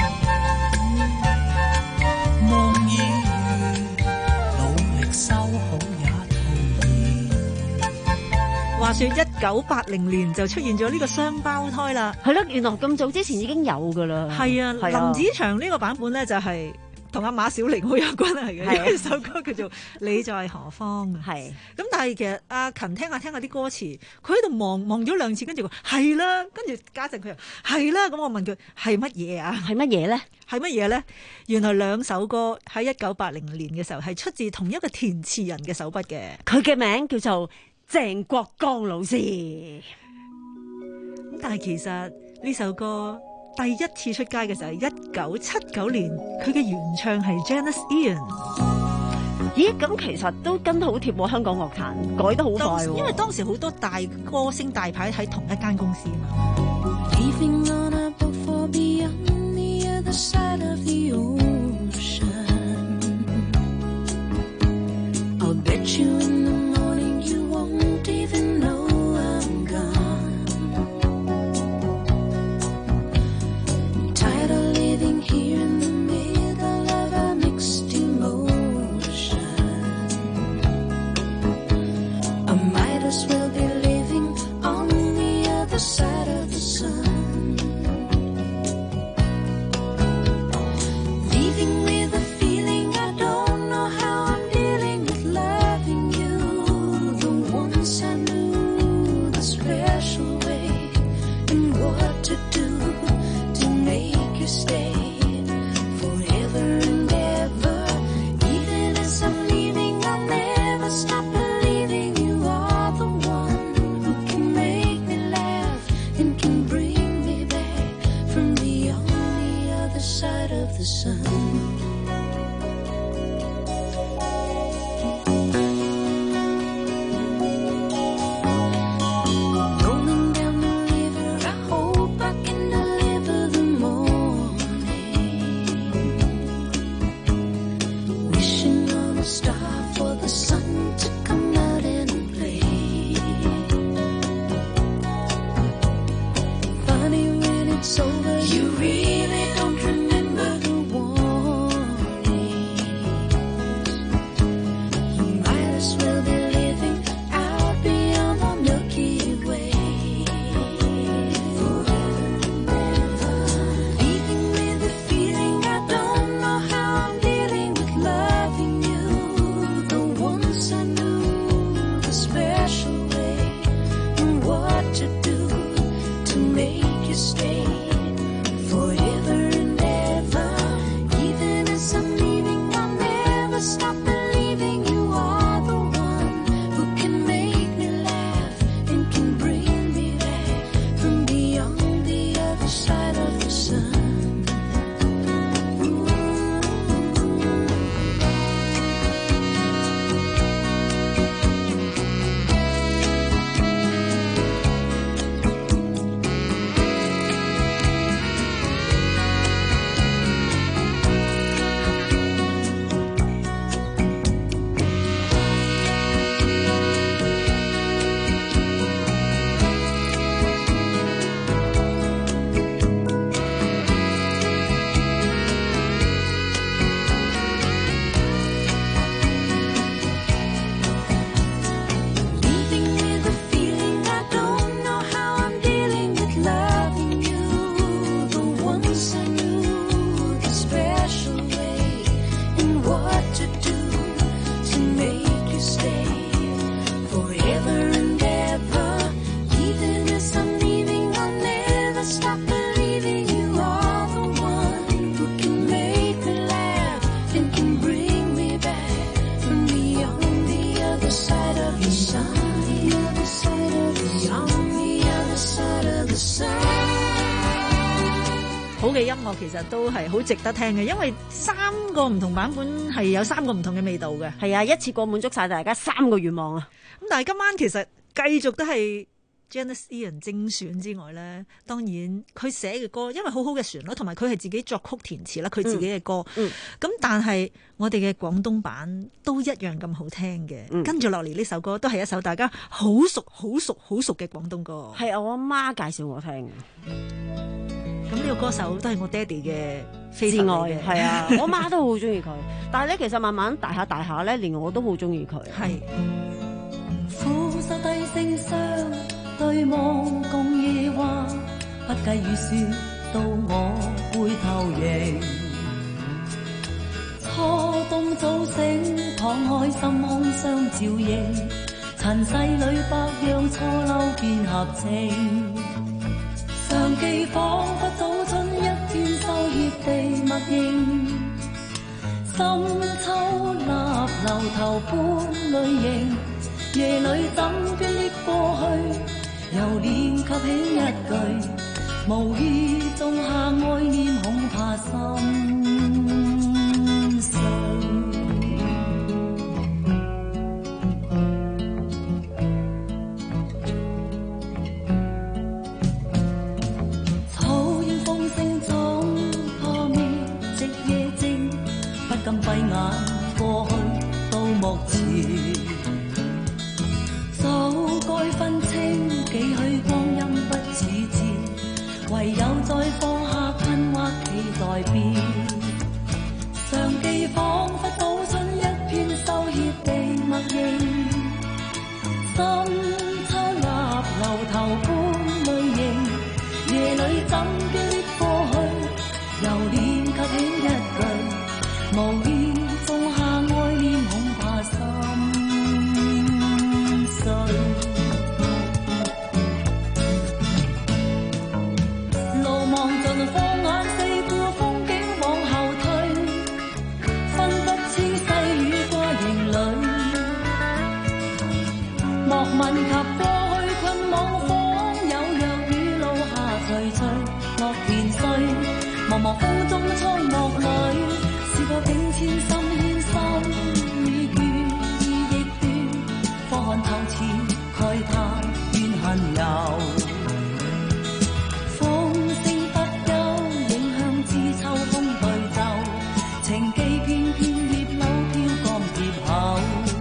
夢已圓，努力修好也徒然。 話說一九八零年就出現咗呢個雙胞胎啦， 係咯，原來咁早之前已經有噶啦。 係啊， 係啊林子祥呢個版本咧就係、是。同阿馬小玲好有關係嘅，因為首歌叫做《你在何方》啊。 係咁，但係其實阿勤聽下聽下啲歌詞，佢喺度望望咗兩次，跟住話係啦，跟住家陣佢又係啦。咁我問佢係乜嘢啊？ 係乜嘢咧？ 係乜嘢咧？原來兩首歌喺一九八零年嘅時候係出自同一個填詞人嘅手筆嘅。 佢嘅名叫做鄭國江老師。 咁但係其實呢首歌第一次出街嘅時候係一九七九年，佢嘅原唱係 Janis Ian。 咦，咁其實都跟得好貼喎，香港樂壇改得好快喎。 因為當時好多大歌星大牌喺同一間公司啊嘛。好嘅音樂其實都係好值得聽嘅，因為三個唔同版本係有三個唔同嘅味道嘅。 係啊，一次過滿足晒大家三個願望啊！ 咁但係今晚其實繼續都係 Janis Ian 精選之外咧，當然佢寫嘅歌，因為好好嘅旋律，同埋佢係自己作曲填詞啦，佢自己嘅歌。咁、 嗯嗯、 但係我哋嘅廣東版都一樣咁好聽嘅。 嗯、 跟住落嚟呢首歌都係一首大家好熟、好熟、好熟嘅廣東歌。 係我阿媽介紹我聽嘅。 咁呢個歌手都係我爹哋嘅至愛，係啊，我媽都好中意佢。但係咧，其實慢慢大下大下咧，連我都好中意佢。 係。 俯首低聲相對望共夜話，不計雨雪到我回頭迎。初冬早醒，敞開心胸相照應，塵世裏百樣錯漏變合情。常記彷彿早春一片秋葉地默認，深秋立樓頭般淚凝。夜裏怎記憶過去，又念及起一句，無意種下愛念，恐怕心碎。草煙風聲總破滅，夕夜靜，不禁閉眼過去到目前。早該分清幾許光陰不似箭，唯有再放下困惑期待變。常記彷彿早春一片秋葉地默認，深秋立樓頭般淚凝。夜裏怎記憶過去，又念及起一句，無意種下愛念，恐怕心。路望盡放眼四顧，風景往後退，分不清細雨掛營裏。莫問及過去困網，仿有若雨路下徐徐樂田碎。茫茫風中蒼幕裏，試過境遷心牽心，已倦意亦斷，放看透徹慨嘆怨恨遊。風聲不休，影響知秋風對奏，情記片片葉柳飄江蝶口。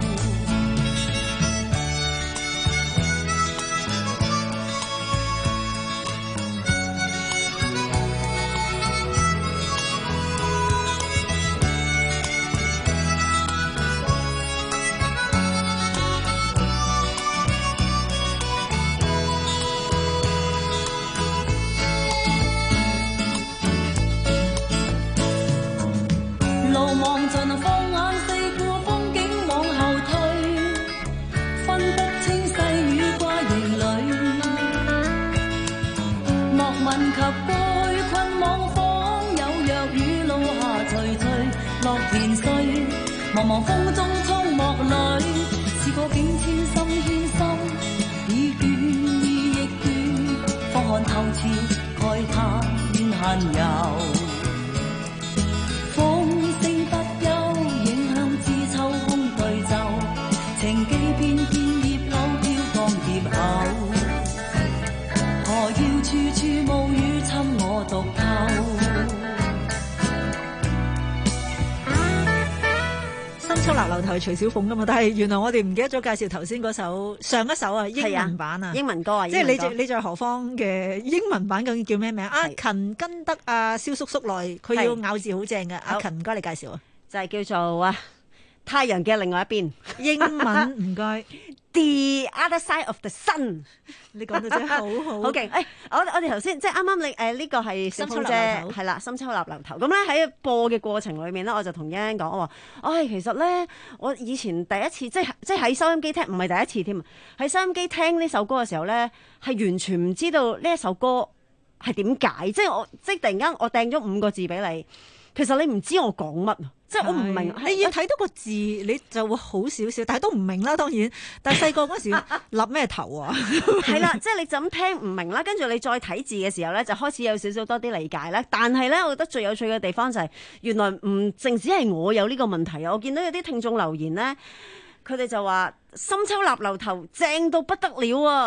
茫茫風中蒼幕裏，試過境遷心牽心，已倦意亦倦，方看透徹慨嘆怨恨遊。風聲不休，影響知秋風對奏，情記片片葉柳飄江蝶口。何要處處霧雨侵我獨透？ 深秋立樓頭係徐小鳳噶嘛，但係原來我哋唔記得咗介紹頭先嗰首上一首啊英文版啊， 英文歌啊， 即係你在你在何方嘅英文版究竟叫咩名？阿勤跟得阿蕭叔叔來，佢要咬字好正嘅。阿勤唔該你介紹啊， 就係叫做啊太陽嘅另外一邊， 英文唔該。 The other side of the sun， 你講到真係好好， 好勁！誒，我我哋頭先即係啱啱你誒呢個係小鳳姐，係啦，深秋立樓頭。咁咧喺播嘅過程裏面咧，我就同欣欣講，我話：唉，其實咧，我以前第一次即係即係喺收音機聽，唔係第一次添，喺收音機聽呢首歌嘅時候咧，係完全唔知道呢一首歌係點解，即係我即係突然間我掟咗五個字俾你，其實你唔知我講乜。即係我唔明， 你要睇到個字你就會好少少，但係都唔明啦。當然，但係細個嗰時立咩頭啊？ 係啦，即係你就咁聽唔明啦，跟住你再睇字嘅時候咧，就開始有少少多啲理解咧。但係咧，我覺得最有趣嘅地方就係、是、原來唔淨止係我有呢個問題啊！我見到有啲聽眾留言咧，佢哋就話深秋立樓頭正到不得了啊！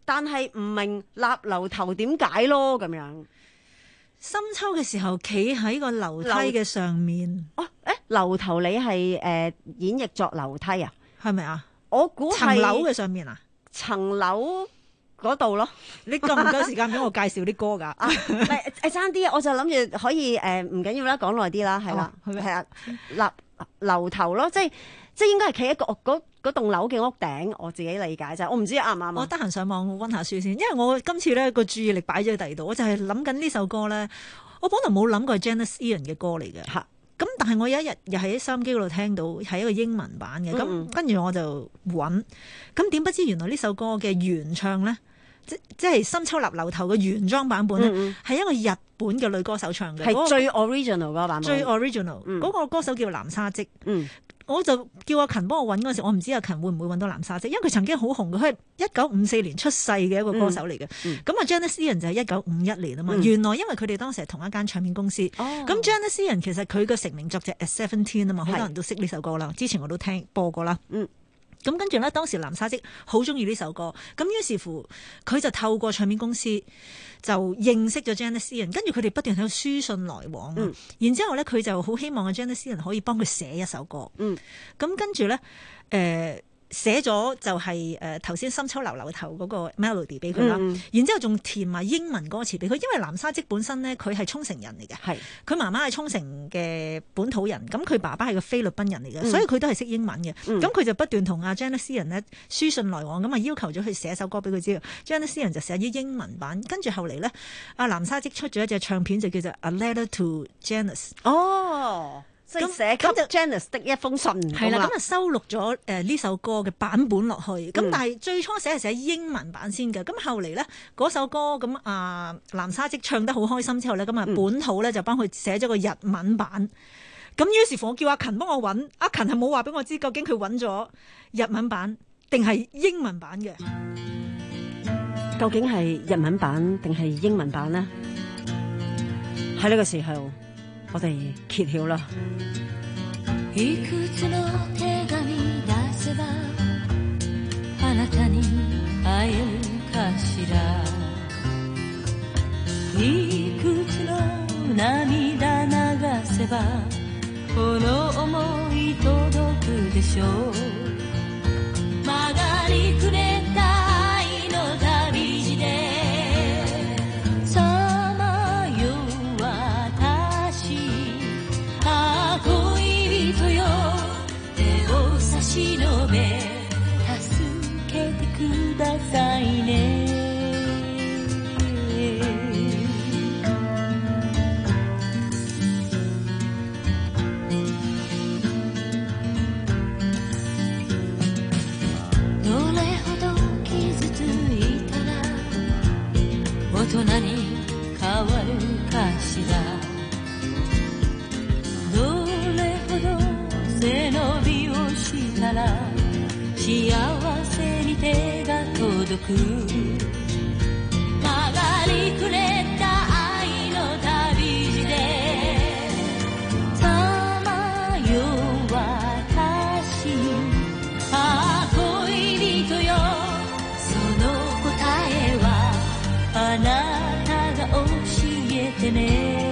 但係唔明立樓頭點解咯咁樣。 深秋嘅時候，企喺個樓梯嘅上面。 哦，誒樓頭你係誒、呃、演繹作樓梯啊？ 係咪啊？ 我估層樓嘅上面啊？ 層樓嗰度咯。 你夠唔夠時間俾我介紹啲歌㗎？ 啊，誒誒爭啲，我就諗住可以誒唔緊要啦，講耐啲啦，係啦，係啊，立樓頭咯，即係即係應該係企喺個嗰嗰棟樓嘅屋頂，我自己理解啫，我唔知啱唔啱啊。 我得閒上網溫下書先，因為我今次咧個注意力擺咗喺第二度，我就係諗緊呢首歌咧，我本來冇諗過係 Janis Ian 嘅歌嚟嘅。嚇！咁但係我有一日又喺收音機嗰度聽到係一個英文版嘅，咁跟住我就揾，咁點不知原來呢首歌嘅原唱咧，即即係深秋立樓頭嘅原裝版本咧，係、嗯、一個日本嘅女歌手唱嘅， 係最 original 嗰個版本， 最 original 嗰、嗯、個歌手叫藍沙織。嗯，我就叫阿勤幫我揾嗰陣時，我唔知阿勤會唔會揾到藍沙織，因為佢曾經好紅嘅，佢係一九五四年出世嘅一個歌手嚟嘅。咁啊 Janis Ian 就係一九五一年啊嘛。嗯、原來因為佢哋當時係同一間唱片公司。咁、哦、Janis Ian 其實佢嘅成名作就係 At Seventeen 啊嘛，好多人都識呢首歌啦。之前我都聽播過啦。嗯。咁跟住咧，當時藍沙織好中意呢首歌，咁於是乎佢就透過唱片公司就認識咗 Janis Ian，跟住佢哋不斷喺度書信來往。嗯、然之後咧，佢就好希望阿 Janis Ian可以幫佢寫一首歌。咁、嗯、跟住咧，誒、呃。寫咗就係誒頭先深秋流流頭嗰個 melody 俾佢啦，嗯、然之後仲填埋英文歌詞俾佢，因為藍沙織本身咧佢係沖繩人嚟嘅，係佢媽媽係沖繩嘅本土人，咁佢爸爸係個菲律賓人嚟嘅，嗯、所以佢都係識英文嘅，咁佢、嗯、就不斷同阿 Janis Ian 咧書信來往，咁啊要求咗佢寫首歌俾佢知道，Janis Ian 就寫咗英文版，跟住後嚟咧阿藍沙織出咗一隻唱片就叫做 A Letter to Janis。哦。咁寫給 Janis 的一封信，係啦，咁啊收錄咗誒呢首歌嘅版本落去。咁、嗯、但係最初寫係寫英文版先嘅，咁後嚟咧嗰首歌咁啊藍沙織唱得好開心之後咧，咁啊本土咧就幫佢寫咗個日文版。咁、嗯、於是乎我叫阿勤幫我揾，阿勤係冇話俾我知究竟佢揾咗日文版定係英文版嘅。 究竟係日文版定係英文版呢？喺呢個時候。我哋揭曉啦。 いくつの手紙出せばあなたに会えるかしら。いくつの涙流せばこの想い届くでしょう。曲がりくねった愛の旅路でしのべ助けてくださいね。どれほど傷ついたら大人に変わるかしら。どれほど背伸びしたら幸せに手が届く。曲がりくねった愛の旅路でさまよう私にああ恋人よ。その答えはあなたが教えてね。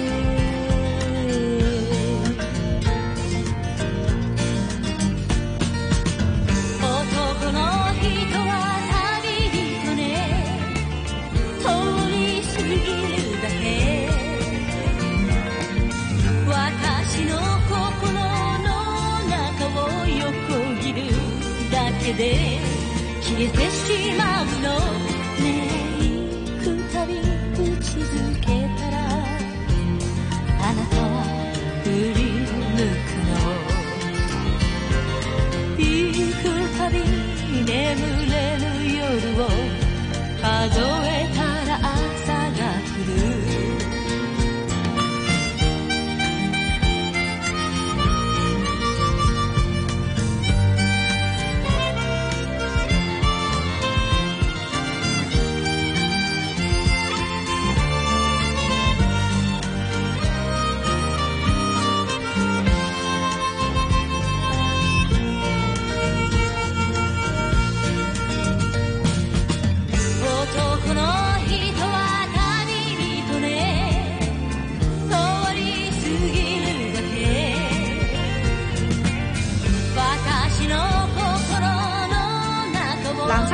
で消えてしまうのね。行くたび口づけたらあなたは振り向くの。行くたび眠れぬ夜を数えたら朝が来る。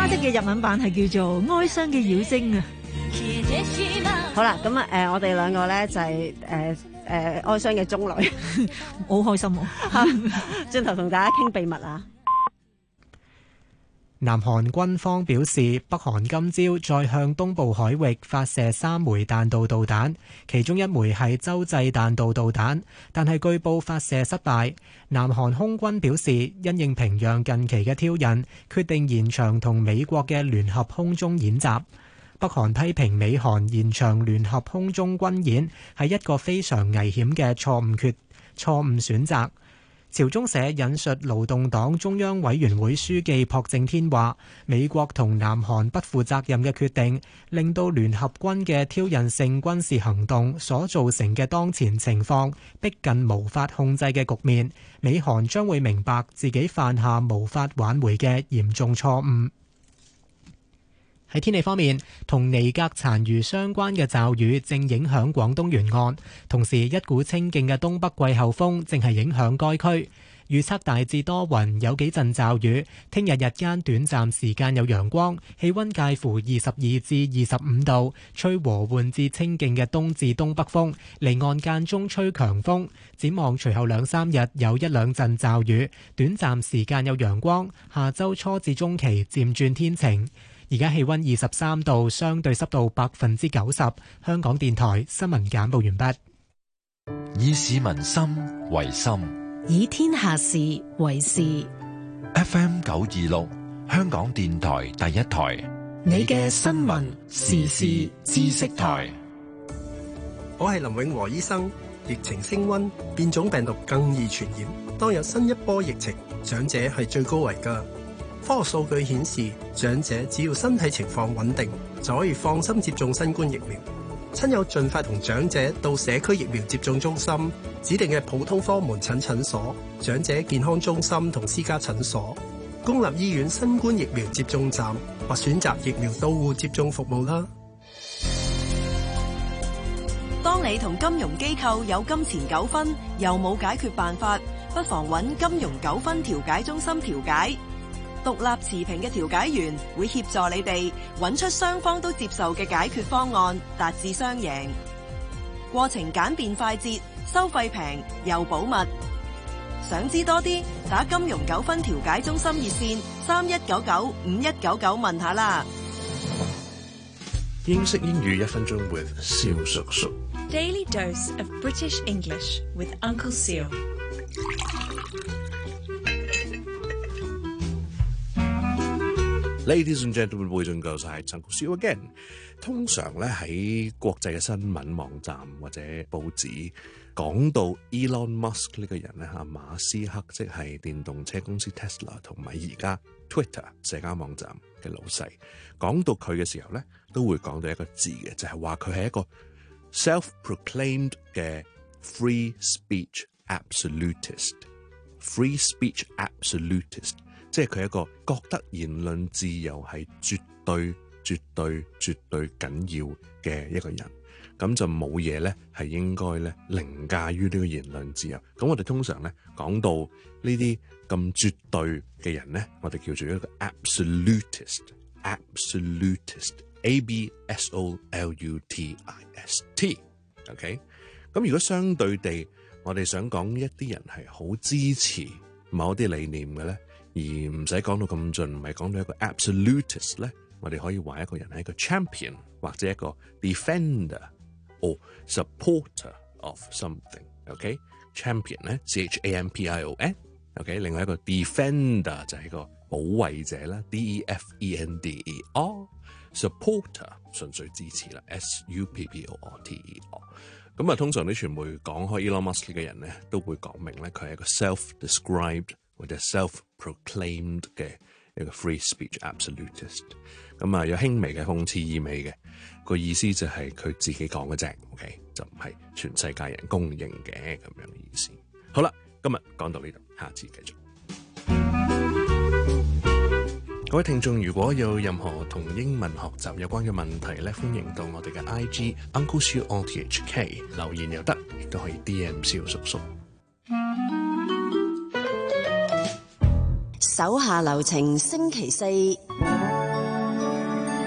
沙織嘅日文版係叫做哀傷嘅妖精啊。 好啦，咁啊誒，我哋兩個咧就係誒誒哀傷嘅中女， 好開心喎！ 轉頭同大家傾秘密啊！ 南韓軍方表示，北韓今朝再向東部海域發射三枚彈道導彈，其中一枚係洲際彈道導彈，但係據報發射失敗。南韓空軍表示，因應平壤近期嘅挑釁，決定延長同美國嘅聯合空中演習。北韓批評美韓延長聯合空中軍演係一個非常危險嘅錯誤決錯誤選擇。朝中社引述勞動黨中央委員會書記朴正天話，美國同南韓不負責任嘅決定，令到聯合軍嘅挑釁性軍事行動所造成嘅當前情況逼近無法控制嘅局面，美韓將會明白自己犯下無法挽回嘅嚴重錯誤。喺天氣方面，同尼格殘餘相關嘅驟雨正影響廣東沿岸，同時一股清勁嘅東北季候風正係影響該區。預測大致多雲，有幾陣驟雨。聽日日間短暫時間有陽光，氣溫介乎二十二至二十五度，吹和緩至清勁嘅東至東北風，離岸間中吹強風。展望隨後兩三日有一兩陣驟雨，短暫時間有陽光。下週初至中期漸轉天晴。而家氣溫二十三度，相對濕度百分之九十。香港電台新聞簡報完畢。 以市民心為心， 以天下事為事。 F M 九二六，香港電台第一台， 你嘅新聞時事知識台。 我係林永和醫生。疫情升溫，變種病毒更易傳染。當有新一波疫情，長者係最高危㗎。科學數據顯示，長者只要身體情況穩定，就可以放心接種新冠疫苗。親友盡快同長者到社區疫苗接種中心、指定嘅普通科門診診所、長者健康中心同私家診所、公立醫院新冠疫苗接種站或選擇疫苗到戶接種服務啦。 當你同金融機構有金錢糾紛，又冇解決辦法，不妨揾金融糾紛調解中心調解。獨立持平嘅調解員會協助你哋揾出雙方都接受嘅解決方案，達至雙贏。過程簡便快捷，收費平又保密。想知多啲，打金融糾紛調解中心熱線三一九九五一九九問下啦。 英式英語一分鐘 with 蕭叔叔。 Daily dose of British English with Uncle Seal。 Ladies and gentlemen, boys and girls, I Uncle Seal again。通常咧喺國際嘅新聞網站或者報紙講到 Elon Musk 呢個人咧嚇，馬斯克即係電動車公司 Tesla 同埋而家 Twitter 社交網站嘅老細，講到佢嘅時候咧，都會講到一個字嘅，就係話佢係一個 self-proclaimed 嘅 free speech absolutist。free speech absolutist。即係佢一個覺得言論自由係絕對、絕對、絕對緊要嘅一個人，咁就冇嘢咧係應該咧凌駕於呢個言論自由。咁我哋通常咧講到呢啲咁絕對嘅人咧，我哋叫做一個 absolutist。absolutist，A B S O L U T I S T。OK， 咁如果相對地，我哋想講一啲人係好支持某一啲理念嘅咧，而唔使講到咁盡，唔係講到一個 absolutist 咧，我哋可以話一個人係一個 champion 或者一個 defender or supporter of something。OK，champion 咧 C H A M P I O N。OK， 另外一個 defender 就係一個保衛者啦 D E F E N D E R。supporter 純粹支持啦 S U P P O R T E R。咁啊，通常啲傳媒講開 Elon Musk 嘅人咧，都會講明咧佢係一個 self-described 或者 self-proclaimed 嘅一個 free speech absolutist。咁啊，有輕微嘅諷刺意味嘅，個意思就係佢自己講嘅啫 ，OK， 就唔係全世界人公認嘅咁樣嘅意思。好啦，今日講到呢度，下次繼續。各位聽眾，如果有任何同英文學習有關嘅問題咧，歡迎到我哋嘅 I G Uncle Siu O T H K 留言又得，亦都可以 D M 蕭叔叔。 手下留情，星期四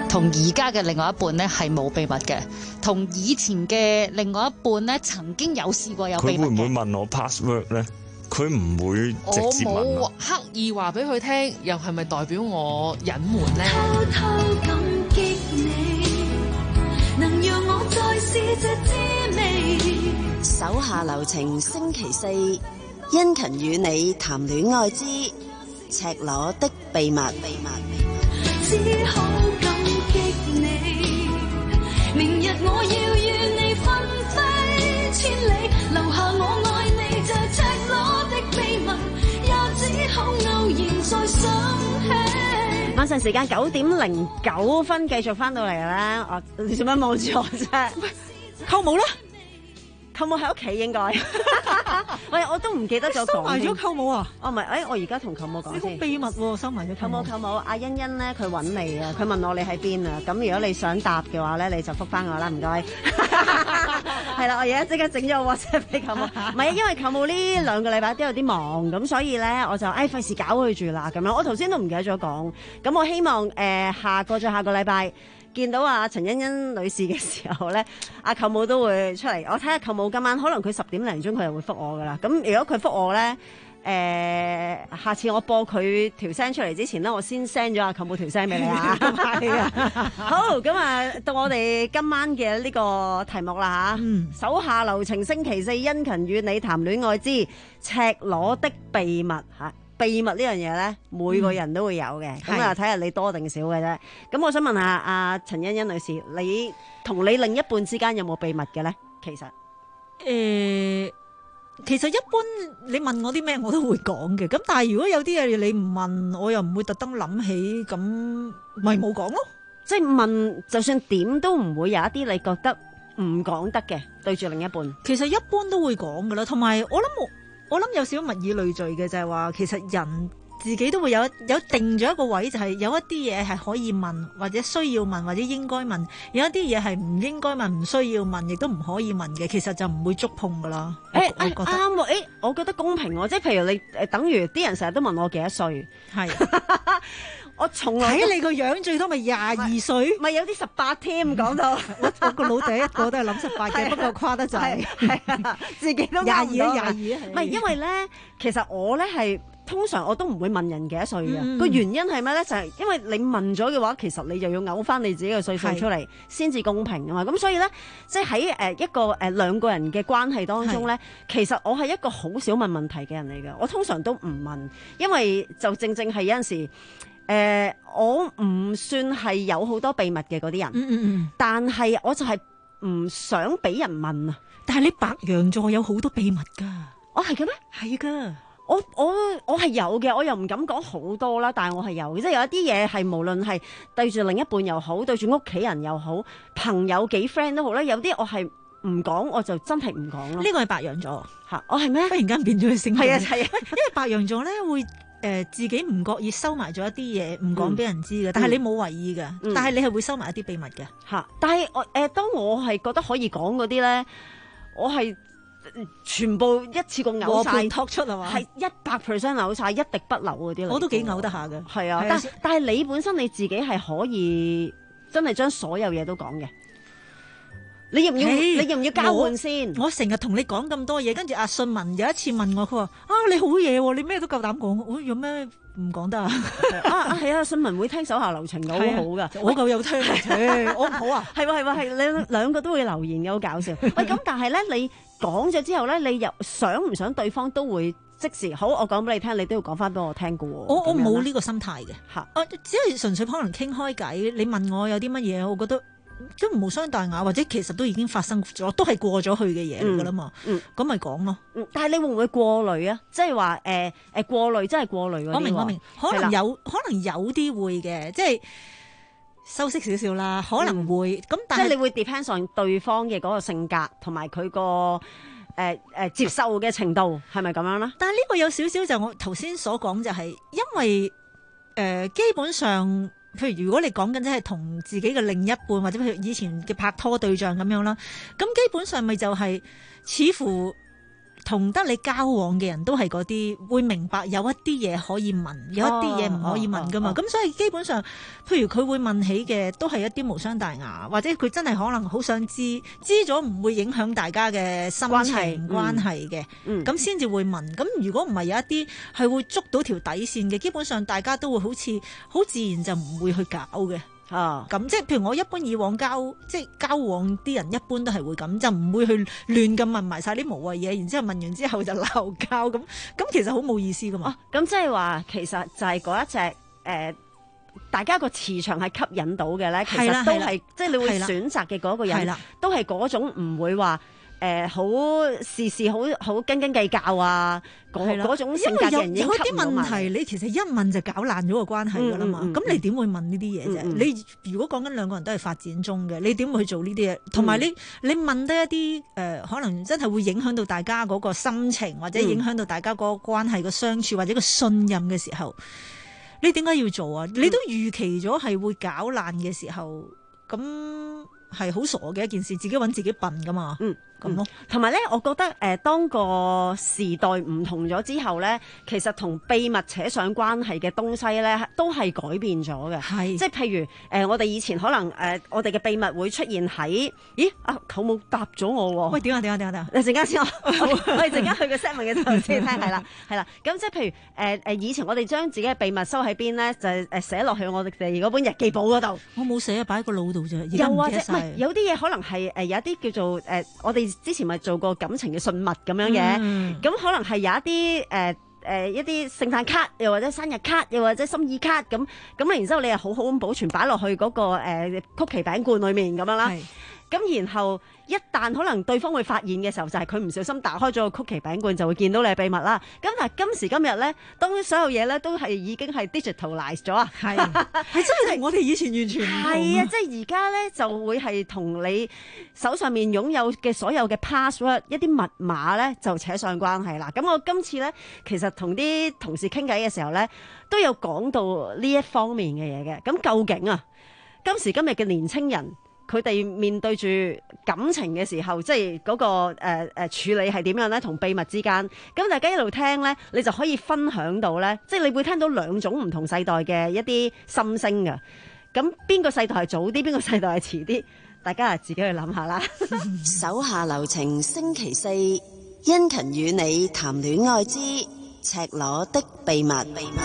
同而家嘅另外一半咧係冇秘密嘅，同以前嘅另外一半咧曾經有試過有秘密嘅。 佢會唔會問我 password 咧？佢唔會直接問我咯。 冇刻意話俾佢聽，又係咪代表我隱瞞咧？ 偷偷感激你，能讓我再試這滋味。 手下留情，星期四，殷勤與你談戀愛之赤裸的秘密。 只好感激你，明日我要與你分飛千里，留下我愛你這赤裸的秘密，也只好偶然再想起。 晚上時間九點零九分，繼續翻到嚟咧。我你做乜望住我啫？ 舅母啦， 舅母喺屋企應該。喂，我都唔記得咗講。 收埋咗舅母啊？ 哦，唔係，誒，我而家同舅母講先。 秘密喎，收埋咗舅母。舅母，阿欣欣咧，佢揾你啊，佢問我你喺邊啊。咁如果你想答嘅話咧，你就覆翻我啦，唔該。係啦，我而家即刻整咗個 WhatsApp 俾舅母。唔係，因為舅母呢兩個禮拜都有啲忙，咁所以咧我就誒費事搞佢住啦咁樣。我頭先都唔記得咗講。咁我希望誒、呃、下個再下個禮拜。見到阿陳欣欣女士嘅時候咧，阿舅母都會出嚟。我睇下舅母今晚可能佢十點零鐘佢就會覆我噶啦。咁如果佢覆我咧，誒、呃，下次我播佢條聲出嚟之前咧，我先 send 咗阿舅母條聲俾你啊。係啊，好，咁啊，到我哋今晚嘅呢個題目啦吓。嗯，手下留情，星期四殷勤與你談戀愛之赤裸的秘密吓。秘密呢樣嘢咧，每個人都會有嘅，咁啊睇下你多定少嘅啫。咁我想問下阿陳欣欣女士，你同你另一半之間有冇秘密嘅咧？其實，誒、 欸，其實一般你問我啲咩，我都會講嘅。咁但係如果有啲嘢你唔問，我又唔會特登諗起，咁咪冇講咯。 即係問，就算點都唔會有一啲你覺得唔講得嘅，對住另一半。 其實一般都會講噶啦，同埋我諗我。我諗有少少物以類聚嘅，就係話其實人自己都會有有定咗一個位，就係有一啲嘢係可以問，或者需要問，或者應該問，有一啲嘢係唔應該問，唔需要問，亦都唔可以問嘅，其實就唔會觸碰噶啦。誒， 啱喎，誒，我覺得公平喎，即係譬如你誒，等於啲人成日都問我幾多歲， 係。 我從來睇你個樣最多咪廿二歲， 咪有啲十八添。講到我我個腦第一個都係諗十八嘅，不過誇得滯， 係啊，自己都廿二啊廿二啊， 唔係因為咧，其實我咧係通常我都唔會問人幾多歲嘅。個、嗯、原因係咩咧？就係、是、因為你問咗嘅話，其實你就要嘔翻你自己嘅歲數出嚟，先至公平啊嘛。咁所以咧，即係喺誒一個誒兩個人嘅關係當中咧，其實我係一個好少問問題嘅人嚟嘅。我通常都唔問，因為就正正係有陣時。誒、呃，我唔算係有好多秘密嘅嗰啲人，嗯嗯嗯，但係我就係唔想俾人問啊。 但係你白羊座有好多秘密㗎， 我係嘅咩？ 係㗎， 我我我係有嘅，我又唔敢講好多啦，但係我係有嘅，即係有一啲嘢係無論係對住另一半又好，對住屋企人又好，朋友幾 friend 都好啦，有啲我係唔講，我就真係唔講咯。 呢個係白羊座嚇，我係咩？ 忽然間變咗佢星座， 係啊係啊， 因為白羊座咧會。誒、呃、自己唔覺意收埋咗一啲嘢，唔講俾人知嘅、嗯，但係你冇為意嘅、嗯，但係你係會收埋一啲秘密嘅嚇。但係我誒，當我係覺得可以講嗰啲咧，我係全部一次過嘔晒， 托出係嘛？ 係一百 percent 嘔晒，一滴不留嗰啲。 我都幾嘔得下嘅， 係啊。但但係你本身你自己係可以真係將所有嘢都講嘅。你要唔要？你要唔要交換先？ 我成日同你講咁多嘢，跟住阿信文有一次問我，佢話：啊，你好嘢喎，你咩都夠膽講，我有咩唔講得啊？ 啊啊係啊！信文會聽手下留情嘅，好好噶。 我夠有聽，我唔好啊。 係喎係喎係，你兩個都會留言嘅，好搞笑。喂，咁但係咧，你講咗之後咧，你又想唔想對方都會即時好？我講俾你聽，你都要講翻俾我聽嘅喎。 我我冇呢個心態嘅嚇，我只係純粹可能傾開偈。你問我有啲乜嘢，我覺得。都無傷大雅，或者其實都已經發生咗，都係過咗去嘅嘢嚟噶啦嘛。嗯，咁咪講咯。 嗯，但係你會唔會過濾啊？即係話誒誒過濾，真係過濾嗰啲。 我明我明，可能有可能有啲會嘅，即係修飾少少啦，可能會。咁、嗯、但係即係你會 depends on 對方嘅嗰個性格同埋佢個誒誒接受嘅程度，係咪咁樣咧？ 但係呢個有少少就我頭先所講就係、是，因為誒、呃、基本上。譬如如果你講緊即係同自己嘅另一半或者譬如以前嘅拍拖對象咁樣啦，咁基本上咪就係似乎同得你交往嘅人都係嗰啲會明白有一啲嘢可以問，有一啲嘢唔可以問噶嘛。咁、哦哦哦、所以基本上，譬如佢會問起嘅都係一啲無傷大雅，或者佢真係可能好想知，知咗唔會影響大家嘅心情關係嘅，咁先至會問。咁如果唔係有一啲係會捉到條底線嘅，基本上大家都會好似好自然就唔會去搞嘅。啊，咁即係譬如我一般以往交即係交往啲人，一般都係會咁，就唔會去亂咁問埋晒啲無謂嘢，然之後問完之後就鬧交咁，咁其實好冇意思噶嘛。 咁、啊、即係話其實就係嗰一隻誒、呃，大家個磁場係吸引到嘅咧，其實都係即係你會選擇嘅嗰個人，都係嗰種唔會話。誒、呃，好事事好好斤斤計較啊！嗰嗰種性格嘅人已經吸唔到埋。有啲問題，你其實一問就搞爛咗個關係噶啦嘛。咁、嗯嗯嗯、你點會問呢啲嘢啫？你如果講緊兩個人都係發展中嘅，你點會去做呢啲嘢？同埋你你問得一啲誒、呃，可能真係會影響到大家嗰個心情，或者影響到大家嗰個關係嘅相處，或者個信任嘅時候，你點解要做啊？你都預期咗係會搞爛嘅時候，咁係好傻嘅一件事，自己搵自己笨噶嘛。嗯。咁咯，同埋咧，我覺得誒、呃，當個時代唔同咗之後咧，其實同秘密扯上關係嘅東西咧，都係改變咗嘅。係，即係譬如誒、呃，我哋以前可能誒、呃，我哋嘅秘密會出現喺，咦啊，舅母答咗我喎。喂，點啊點啊點啊點啊！你陣間先，我我哋陣間去個 set 嘅時候先聽，係啦係啦。咁即係譬如誒誒、呃，以前我哋將自己嘅秘密收喺邊咧，就係誒寫落去我哋嗰本日記簿嗰度。我冇寫啊，擺喺個腦度啫。又或者唔係，有啲嘢可能係誒、呃、有一啲叫做誒、呃，我哋。之前咪做過感情嘅信物咁樣嘅，咁、嗯、可能係有一啲誒誒一啲聖誕卡，又或者生日卡，又或者心意卡咁，咁然之後你又好好咁保存擺落去嗰、那個誒、呃、曲奇餅罐裏面咁樣啦。咁然後一旦可能對方會發現嘅時候，就係佢唔小心打開咗個曲奇餅罐，就會見到你嘅秘密啦。咁但係今時今日咧，當所有嘢咧都係已經係 digitalize 咗啊，係係真係同我哋以前完全唔同。係啊，即係而家咧就會係同你手上面擁有嘅所有嘅 password 一啲密碼咧就扯上關係啦。咁我今次咧其實同啲同事傾偈嘅時候咧，都有講到呢一方面嘅嘢嘅。咁究竟啊，今時今日嘅年青人，佢哋面對住感情嘅時候，即係嗰個誒誒、呃、處理係點樣咧？同秘密之間，咁大家一路聽咧，你就可以分享到咧，即係你會聽到兩種唔同世代嘅一啲心聲㗎。咁邊個世代係早啲，邊個世代係遲啲？大家啊自己去諗下啦。 手下留情，星期四，殷勤與你談戀愛之赤裸的秘密。秘密。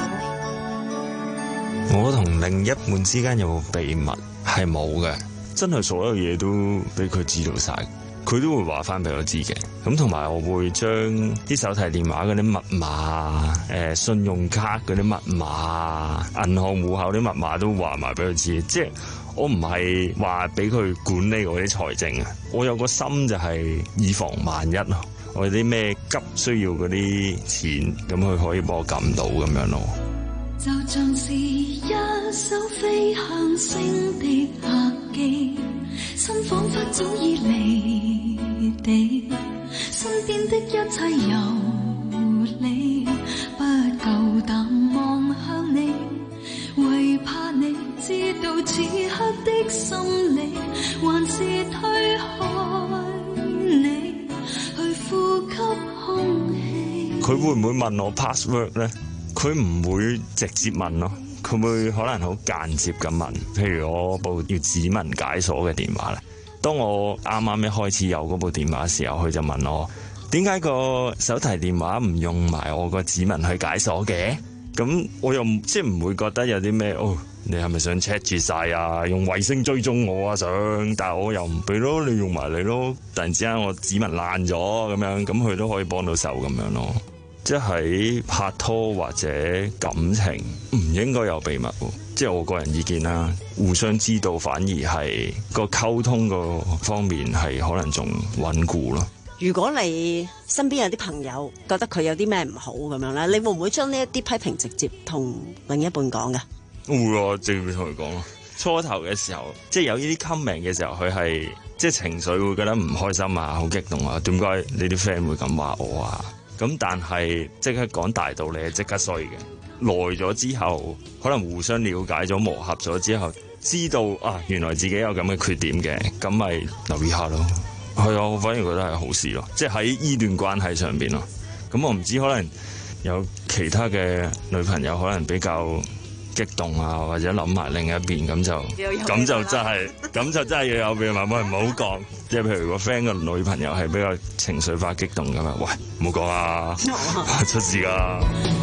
我同另一半之間有冇秘密？係冇嘅。真係所有嘢都俾佢知道晒，佢都會話翻俾我知嘅。咁同埋我會將啲手提電話嗰啲密碼、誒信用卡嗰啲密碼、銀行戶口啲密碼都話埋俾佢知。即係我唔係話俾佢管理我啲財政啊，我有個心就係以防萬一咯。我有啲咩急需要嗰啲錢，咁佢可以幫我撳到咁樣咯。 就像是一艘飛向星的客機，心彷彿早已離地，身邊的一切遊離，不夠膽望向你，為怕你知道此刻的心理，還是推開你去呼吸空氣。 佢會唔會問我 password 呢？佢唔會直接問咯，佢會可能好間接咁問。譬如我部要指紋解鎖嘅電話咧，當我啱啱一開始有嗰部電話嘅時候，佢就問我點解個手提電話唔用埋我個指紋去解鎖嘅？咁我又即係唔會覺得有啲咩哦，你係咪想 check 住晒啊？用衛星追蹤我啊想，但係我又唔俾咯，你用埋你咯。突然之間我指紋爛咗咁樣，咁佢都可以幫到手咁樣咯。即係拍拖或者感情唔應該有秘密，即係我個人意見啦。互相知道反而係個溝通個方面係可能仲穩固咯。 如果你身邊有啲朋友覺得佢有啲咩唔好咁樣咧，你會唔會將呢一啲批評直接同另一半講㗎？ 會啊，直接同佢講咯。初頭嘅時候，即係有呢啲 comment 嘅時候，佢係即係情緒會覺得唔開心啊，好激動啊，點解你啲 friend 會咁話我啊？咁但係即刻講大道理係即刻衰嘅。耐咗之後，可能互相了解咗、磨合咗之後，知道啊原來自己有咁嘅缺點嘅，咁咪留意下咯。 係啊，我反而覺得係好事咯，即係喺依段關係上邊咯。咁我唔知可能有其他嘅女朋友可能比較激動啊，或者諗埋另一邊，咁就咁就真係咁就真係要有秘密，唔好講。即係譬如個 friend 嘅女朋友係比較情緒化激動㗎嘛，喂，唔好講啊，出事㗎。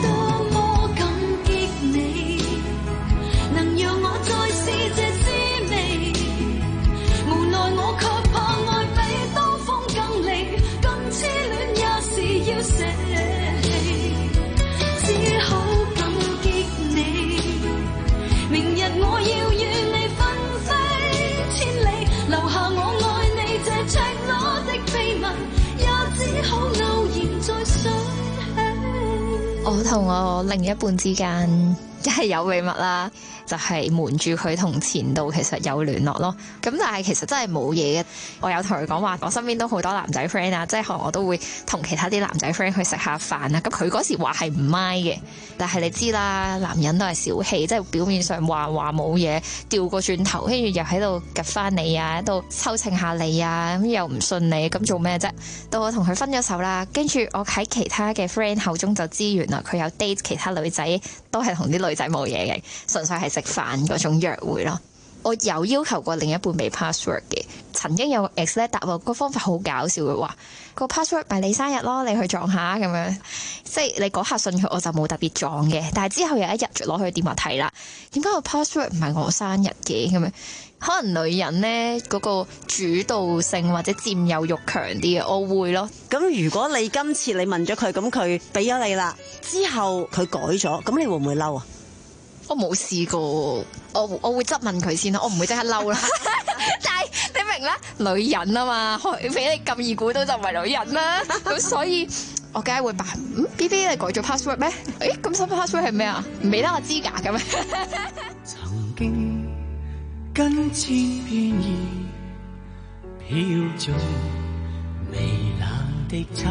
我同我另一半之間一係有秘密啦，就係瞞住佢同前度其實有聯絡咯。咁但係其實真係冇嘢嘅。我有同佢講話，我身邊都好多男仔 friend 啊，即係可能我都會同其他啲男仔 friend 去食下飯啊。咁佢嗰時話係唔 mind 嘅，但係你知啦，男人都係小氣，即係表面上話話冇嘢，調個轉頭，跟住又喺度夾翻你啊，喺度抽稱下你啊，咁又唔信你，咁做咩啫？到我同佢分咗手啦，跟住我喺其他嘅 friend 口中就知原來佢有 date 其他女仔，都係同啲女仔冇嘢嘅，純粹係食飯嗰種約會咯。我有要求過另一半俾 password 嘅，曾經有個 ex 咧答我個方法好搞笑嘅，話個 password 咪你生日咯，你去撞下咁樣，即係你嗰下信佢，我就冇特別撞嘅。但係之後有一日攞佢電話睇啦，點解個 password 唔係我生日嘅咁樣？可能女人咧嗰個主導性或者佔有欲強啲嘅，我會咯。 咁如果你今次你問咗佢，咁佢俾咗你啦，之後佢改咗，咁你會唔會嬲啊？ 我冇試過，我我會質問佢先咯，我唔會即刻嬲啦。但係你明啦，女人啊嘛，俾你咁易估到就唔係女人啦。咁所以我梗係會扮，嗯 B B 你改咗 password 咩？誒咁新 password 係咩啊？唔俾得我知㗎咁樣。 曾經跟千片葉飄進微冷的秋，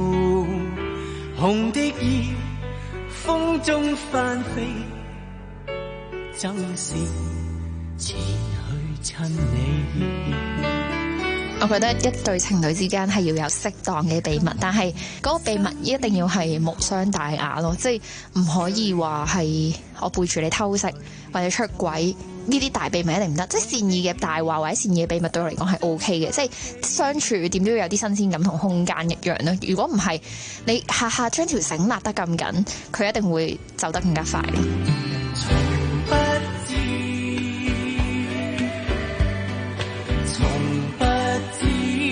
紅的葉風中翻飛。爭先前去親你。 我覺得一對情侶之間係要有適當嘅秘密，但係嗰個秘密一定要係無傷大雅咯，即係唔可以話係我背住你偷食或者出軌呢啲大秘密一定唔得。即係善意嘅大話或者善意嘅秘密對我嚟講係 O K 嘅，即係相處點都要有啲新鮮感同空間一樣咯。如果唔係，你下下將條繩勒得咁緊，佢一定會走得更加快咯。 不知，從不知，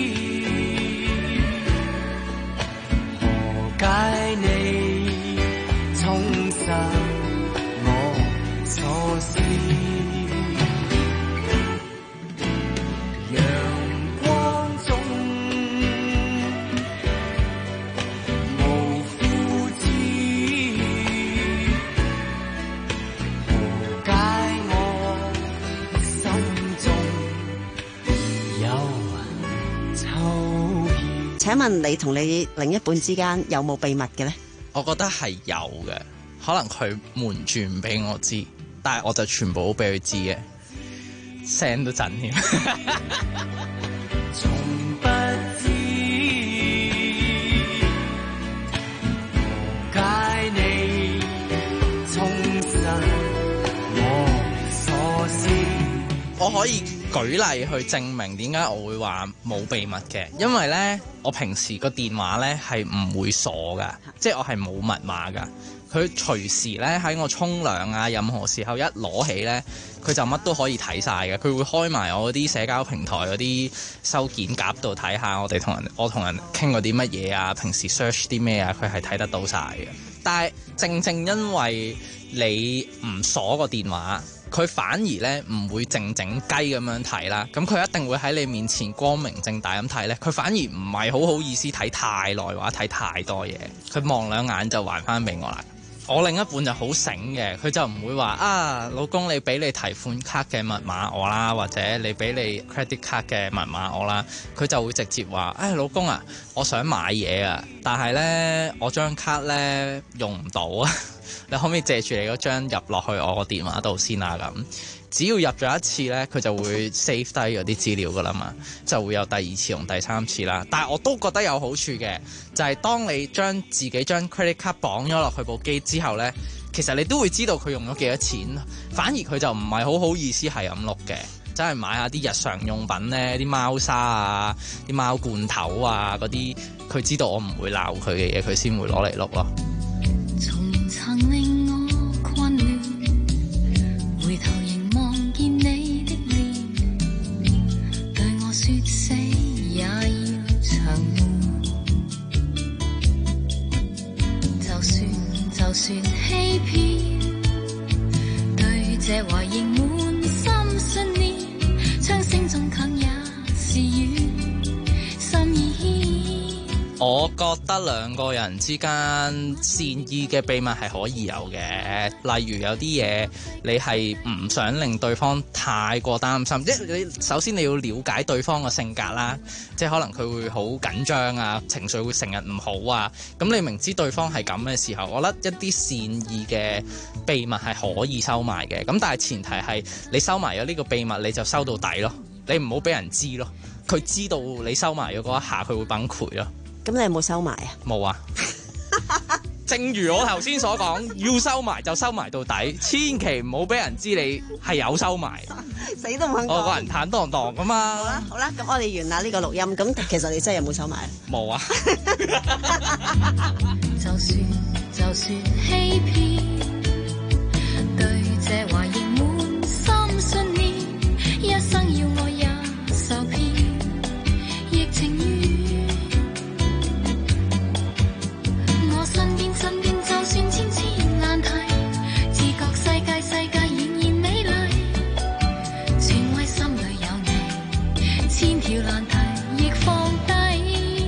何解你沖散我所思？陽光中無枯枝。 請問你同你另一半之間有冇秘密嘅呢？ 我覺得係有嘅，可能佢瞞住唔俾我知，但係我就全部都俾佢知嘅，聲都震添。 從不知何解你沖散我所思。 我可以舉例去證明點解我會話冇秘密嘅，因為呢，我平時個電話呢係唔會鎖噶，即係我係冇密碼噶。佢隨時呢喺我沖涼啊，任何時候一攞起呢，佢就乜都可以睇晒嘅。佢會開埋我啲社交平台嗰啲收件夾度睇下我哋同人我同人傾過啲乜嘢啊，平時 search 啲咩啊，佢係睇得到晒嘅。但係正正因為你唔鎖個電話，佢反而咧唔會靜靜雞咁樣睇啦，咁佢一定會喺你面前光明正大咁睇咧。佢反而唔係好好意思睇太耐或者睇太多嘢，佢望兩眼就還翻俾我啦。我另一半就好醒嘅，佢就唔會話啊，老公你俾你提款卡嘅密碼我啦，或者你俾你 credit card 嘅密碼我啦，佢就會直接話，唉、哎，老公啊，我想買嘢啊， 但係咧我張卡咧用唔到啊，你可唔可以借住你嗰張入落去我個電話度先啊？咁只要入咗一次咧，佢就會 save 低嗰啲資料噶啦嘛，就會有第二次同第三次啦。但係我都覺得有好處嘅，就係、是、當你將自己張 credit card 綁咗落去部機之後咧，其實你都會知道佢用咗幾多錢，反而佢就唔係好好意思係咁碌嘅。真係買下啲日常用品咧，啲貓砂啊、啲貓罐頭啊嗰啲，佢知道我唔會鬧佢嘅嘢，佢先會攞嚟碌咯。 從曾令我困亂，回頭仍望見你的臉，對我說死也要長眠，就算就算欺騙，對這話仍滿心信念。槍聲中近也是遠，心意。 我覺得兩個人之間善意嘅秘密係可以有嘅，例如有啲嘢你係唔想令對方太過擔心，即係你首先你要了解對方嘅性格啦，即係可能佢會好緊張啊，情緒會成日唔好啊，咁你明知對方係咁嘅時候，我覺得一啲善意嘅秘密係可以收埋嘅，咁但係前提係你收埋咗呢個秘密你就收到底咯，你唔好俾人知咯，佢知道你收埋咗嗰一下佢會崩潰咯。 咁你有冇收埋啊？ 冇啊！正如我頭先所講，要收埋就收埋到底，千祈唔好俾人知你係有收埋。 死都唔肯講。 我個人坦蕩蕩噶嘛。 好啦，好啦，咁我哋完啦呢個錄音。咁其實你真係有冇收埋啊？ 冇啊。 就算就算欺騙，對這話仍滿心信念，一生要愛也受騙，亦情願。身邊身邊就算千千難題，自覺世界世界仍然美麗，全為心裏有你，千條難題亦放低。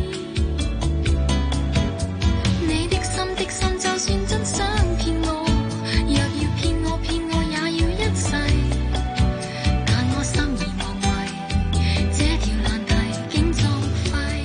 你的心的心就算真想騙我，若要騙我騙我也要一世，但我心已忘懷，這條難題竟作廢。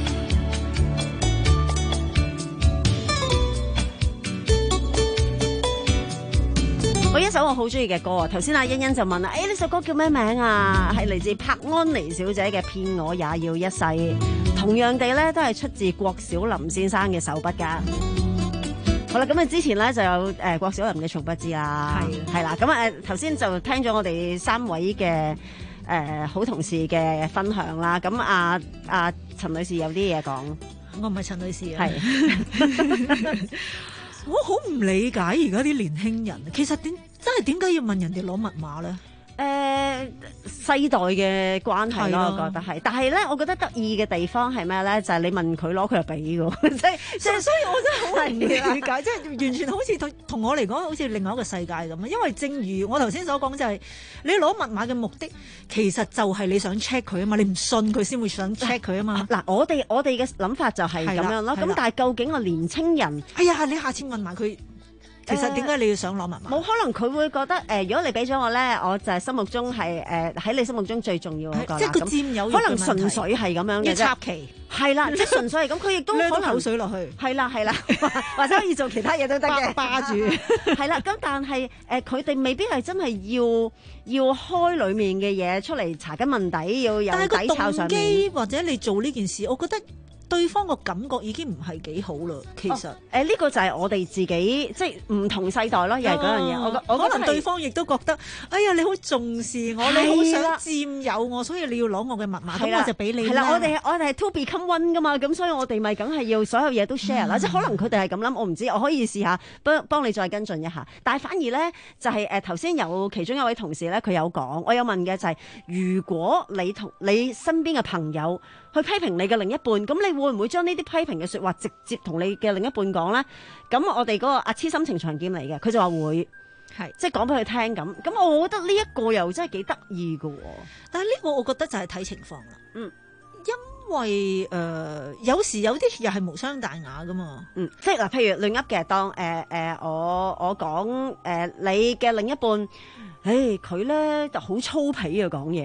我一首我好中意嘅歌啊！頭先阿欣欣就問啦，誒、欸、呢首歌叫咩名啊？係嚟自柏安妮小姐嘅《騙我也要一世》，同樣地咧都係出自郭小霖先生嘅手筆噶。好啦，咁啊之前咧就有誒、呃、郭小霖嘅從不知啦，係係啦，咁啊誒頭先就聽咗我哋三位嘅誒、呃、好同事嘅分享啦。咁啊啊陳女士有啲嘢講， 我唔係陳女士啊。 係。 我好唔理解而家啲年輕人，其實點真係點解要問人哋攞密碼咧？ 誒、呃、世代嘅關係咯，我覺得係。但係咧，我覺得得意嘅地方係咩咧？就係、是、你問佢攞，佢就俾嘅。即係即係，所以我真係好唔理解，即係完全好似同同我嚟講，好似另外一個世界咁啊！因為正如我頭先所講，就係、是、你攞密碼嘅目的，其實就係你想 check 佢啊嘛，你唔信佢先會想 check 佢啊嘛。嗱、啊，我哋我哋嘅諗法就係咁樣咯。咁但係究竟個年青人， 哎呀，你下次問埋佢。其實點解你要想攞密碼？ 冇可能佢會覺得誒、呃，如果你俾咗我咧，我就係心目中係誒喺你心目中最重要嗰個。 即係個佔有欲可能純粹係咁樣嘅啫。 插旗係啦，即係純粹係咁，佢亦都可能口水落去。 係啦係啦，或者可以做其他嘢都得嘅。 霸住係啦，咁但係誒，佢、呃、哋未必係真係要要開裡面嘅嘢出嚟查根問底，要有底抄上面。 但係個動機或者你做呢件事，我覺得。對方個感覺已經唔係幾好啦，其實誒呢、 哦呃呢個就係我哋自己即係唔同世代咯，又係嗰樣嘢。我我可能對方亦都覺得，哎呀你好重視我，你好想佔有我，所以你要攞我嘅密碼，咁我就俾你啦。 係啦，我哋我哋係 to become one 噶嘛，咁所以我哋咪梗係要所有嘢都 share 啦。嗯、即係可能佢哋係咁諗，我唔知，我可以試下幫幫你再跟進一下。但係反而咧就係誒頭先有其中一位同事咧，佢有講，我有問嘅就係、是，如果你同你身邊嘅朋友去批評你嘅另一半，咁你會唔會將呢啲批評嘅説話直接同你嘅另一半講咧？咁我哋嗰個阿痴心情長劍嚟嘅，佢就話會係即係講俾佢聽咁。咁我覺得呢一個又真係幾得意嘅喎。 但係呢個我覺得就係睇情況啦。 嗯， 因為誒、呃、有時有啲又係無傷大雅噶嘛。 嗯，即係嗱，譬如亂噏嘅，當誒誒、呃呃、我我講誒、呃、你嘅另一半，誒佢咧就好粗鄙啊講嘢。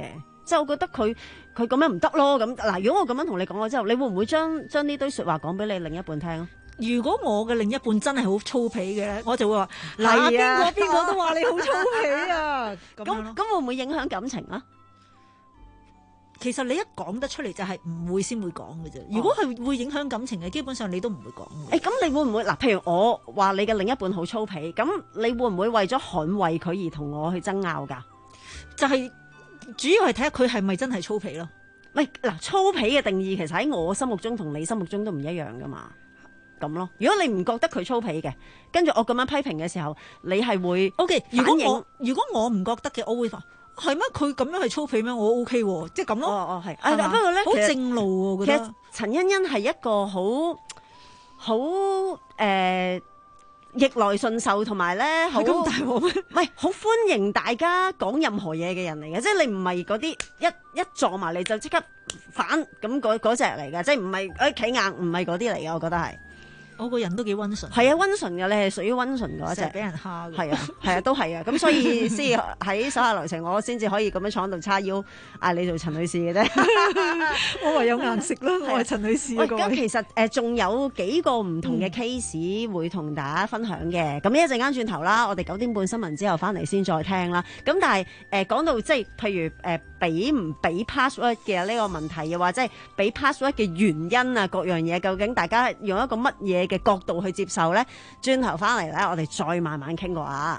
即係我覺得佢佢咁樣唔得咯。咁嗱，如果我咁樣同你講咗之後，你會唔會將將呢堆説話講俾你另一半聽啊？ 如果我嘅另一半真係好粗鄙嘅咧，我就會話嗱，邊個邊個都話你好粗鄙啊！咁咁咁會唔會影響感情啊？ 其實你一講得出嚟就係唔會先會講嘅啫。如果係會影響感情嘅，基本上你都唔會講嘅。 誒，咁你會唔會嗱？譬如我話你嘅另一半好粗鄙，咁你會唔會為咗捍衛佢而同我去爭拗㗎？ 就係主要係睇下佢係咪真係粗鄙咯。 唔係嗱，粗鄙嘅定義其實喺我心目中同你心目中都唔一樣㗎嘛。咁咯，如果你唔覺得佢粗鄙嘅，跟住我咁樣批評嘅時候，你係會 OK。如果我如果我唔覺得嘅，我會話。係咩？佢咁樣係粗鄙咩？我 O K 喎，即係咁咯。 哦哦，係。 啊，不過咧，好正路喎，我覺得。 其實陳欣欣係一個好好誒逆來順受，同埋咧係咁大鑊咩？唔係好歡迎大家講任何嘢嘅人嚟嘅，即係你唔係嗰啲一一撞埋嚟就即刻反咁嗰嗰隻嚟嘅，即係唔係誒企硬，唔係嗰啲嚟嘅，我覺得係。 我個人都幾溫順， 係啊，溫順嘅，你係屬於溫順嗰一隻， 俾人蝦嘅， 係啊，係啊，都係啊，咁所以先喺手下留情，我先至可以咁樣闖到叉腰嗌你做陳女士嘅啫。 我唯有硬食啦，我係陳女士。 喂，咁其實誒仲有幾個唔同嘅 case 會同大家分享嘅，咁一陣間轉頭啦，我哋九點半新聞之後翻嚟先再聽啦。咁但係誒講到即係譬如誒俾唔俾 password 嘅呢個問題，又或者係俾 password 嘅原因啊，各樣嘢究竟大家用一個乜嘢嘅角度去接受呢？轉頭翻嚟咧，我哋再慢慢傾過啊！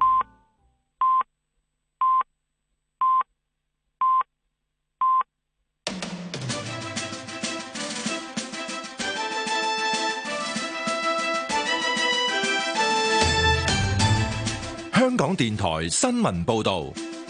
香港電台新聞報道。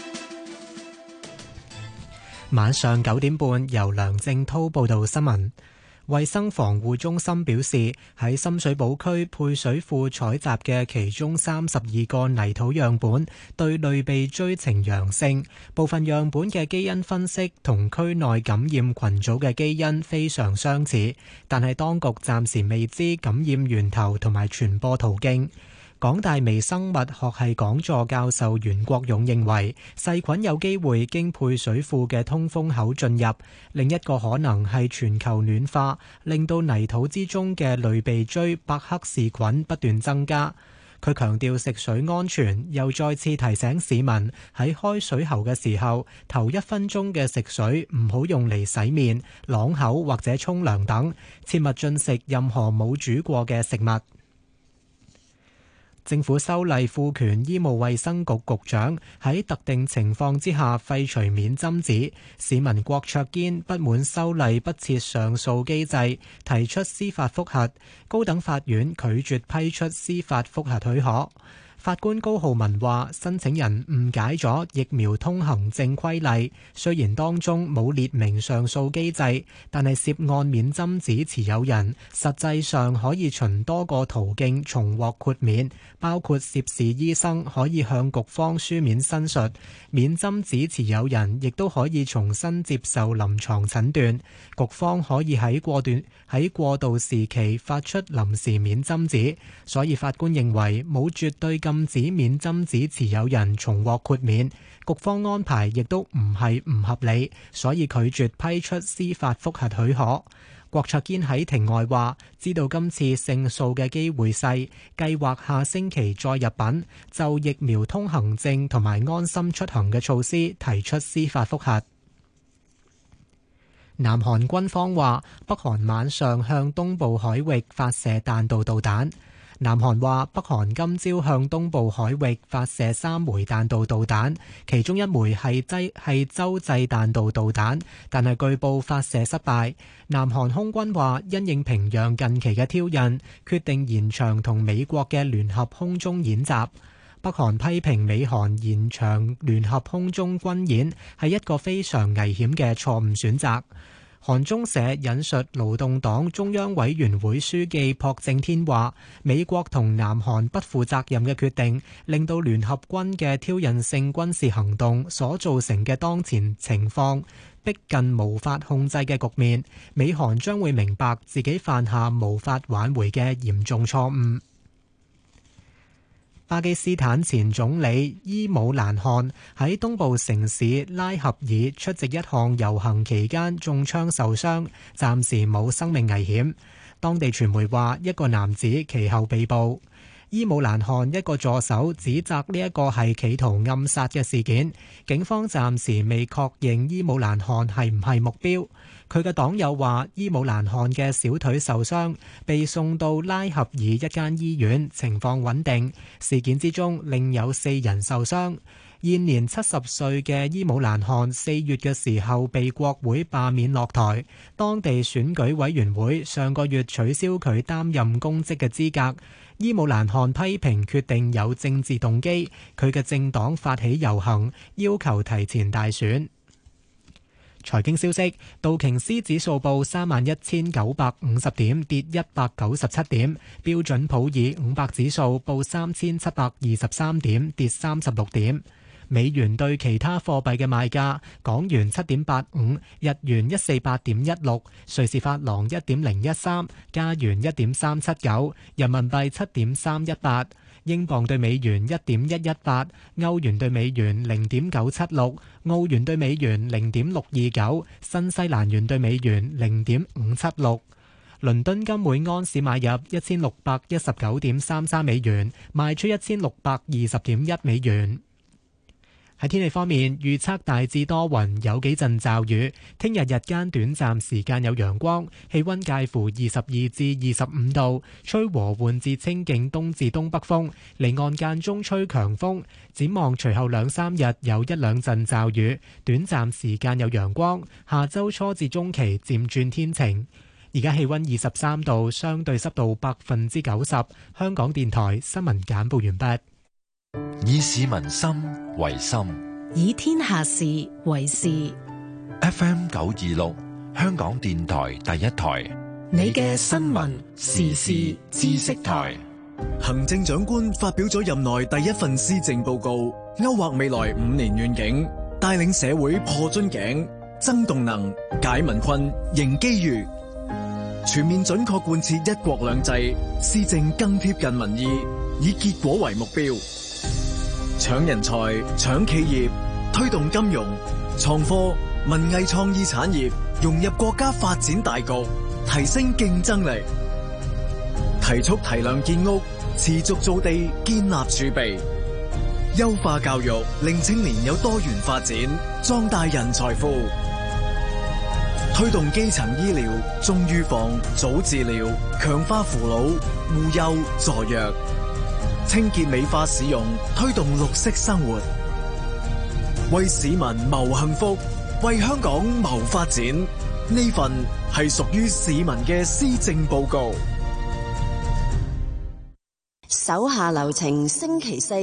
晚上九點半，由梁正滔報道新聞。衛生防護中心表示，喺深水埗區配水庫採集嘅其中三十二個泥土樣本對類鼻疽呈陽性，部分樣本嘅基因分析同區內感染群組嘅基因非常相似，但係當局暫時未知感染源頭同埋傳播途徑。港大微生物學系講座教授袁國勇認為，細菌有機會經配水庫嘅通風口進入，另一個可能係全球暖化，令到泥土之中嘅類鼻疽伯克氏菌不斷增加。佢強調食水安全，又再次提醒市民喺開水喉嘅時候，頭一分鐘嘅食水唔好用嚟洗面、啷口或者沖涼等，切勿進食任何冇煮過嘅食物。政府修例賦權醫務衛生局局長喺特定情況之下廢除免針紙。市民郭卓堅不滿修例不設上訴機制，提出司法覆核，高等法院拒絕批出司法覆核許可。法官高浩文話：申請人誤解咗疫苗通行證規例，雖然當中冇列明上訴機制，但係涉案免針紙持有人實際上可以循多個途徑重獲豁免，包括涉事醫生可以向局方書面申述，免針紙持有人亦都可以重新接受臨床診斷，局方可以喺過段喺過渡時期發出臨時免針紙，所以法官認為冇絕對禁止免針紙持有人重獲豁免，局方安排亦都唔係唔合理，所以拒絕批出司法覆核許可。郭卓堅喺庭外話，知道今次勝訴嘅機會細，計劃下星期再入稟，就疫苗通行證同埋安心出行嘅措施提出司法覆核。南韓軍方話，北韓晚上向東部海域發射彈道導彈。南韓話，北韓今朝向東部海域發射三枚彈道導彈，其中一枚係劑係洲際彈道導彈，但係據報發射失敗。南韓空軍話，因應平壤近期嘅挑釁，決定延長同美國嘅聯合空中演習。北韓批評美韓延長聯合空中軍演係一個非常危險嘅錯誤選擇。韓中社引述勞動黨中央委員會書記朴正天話，美國同南韓不負責任嘅決定，令到聯合軍嘅挑釁性軍事行動所造成嘅當前情況逼近無法控制嘅局面，美韓將會明白自己犯下無法挽回嘅嚴重錯誤。 巴基斯坦前總理伊姆蘭汗喺東部城市拉合爾出席一項遊行期間中槍受傷，暫時冇生命危險。當地傳媒話一個男子其後被捕。伊姆蘭汗一個助手指責呢一個係企圖暗殺嘅事件，警方暫時未確認伊姆蘭汗係唔係目標。佢嘅黨友話伊姆蘭汗嘅小腿受傷，被送到拉合爾一間醫院，情況穩定。事件之中另有四人受傷。現年七十歲嘅伊姆蘭汗四月嘅時候被國會罷免落台，當地選舉委員會上個月取消佢擔任公職嘅資格。伊姆蘭汗批評決定有政治動機，佢嘅政黨發起遊行，要求提前大選。財經消息，道瓊斯指數報三萬一千九百五十點，跌一百九十七點；標準普爾五百指數報三千七百二十三點，跌三十六點。美元對其他貨幣嘅賣價：港元七點八五，日元一四八點一六，瑞士法郎一點零一三，加元一點三七九，人民幣七點三一八。英鎊對美元一點一一八，歐元對美元零點九七六，澳元對美元零點六二九，新西蘭元對美元零點五七六。倫敦金每安士買入一千六百一十九點三三美元，賣出一千六百二十點一美元。喺天氣方面，預測大致多雲，有幾陣驟雨。聽日日間短暫時間有陽光，氣溫介乎二十二至二十五度，吹和緩至清勁東至東北風，離岸間中吹強風。展望隨後兩三日有一兩陣驟雨，短暫時間有陽光。下周初至中期漸轉天晴。而家氣溫二十三度，相對濕度百分之九十。香港電台新聞簡報完畢。 以市民心為心， 以天下事為事。 F M 九二六，香港電台第一台， 你嘅新聞時事知識台。 行政長官發表咗任內第一份施政報告，勾畫未來五年願景，帶領社會破樽頸、增動能、解民困、迎機遇，全面準確貫徹一國兩制，施政更貼近民意，以結果為目標。搶人才、搶企業，推動金融、創科、文藝創意產業融入國家發展大局，提升競爭力。提速提量建屋，持續造地，建立儲備。優化教育，令青年有多元發展，壯大人才庫。推動基層醫療，重預防、早治療，強化扶老、護幼、助弱。清潔美化市容，推動綠色生活，為市民謀幸福，為香港謀發展。呢份係屬於市民嘅施政報告。 手下留情，星期四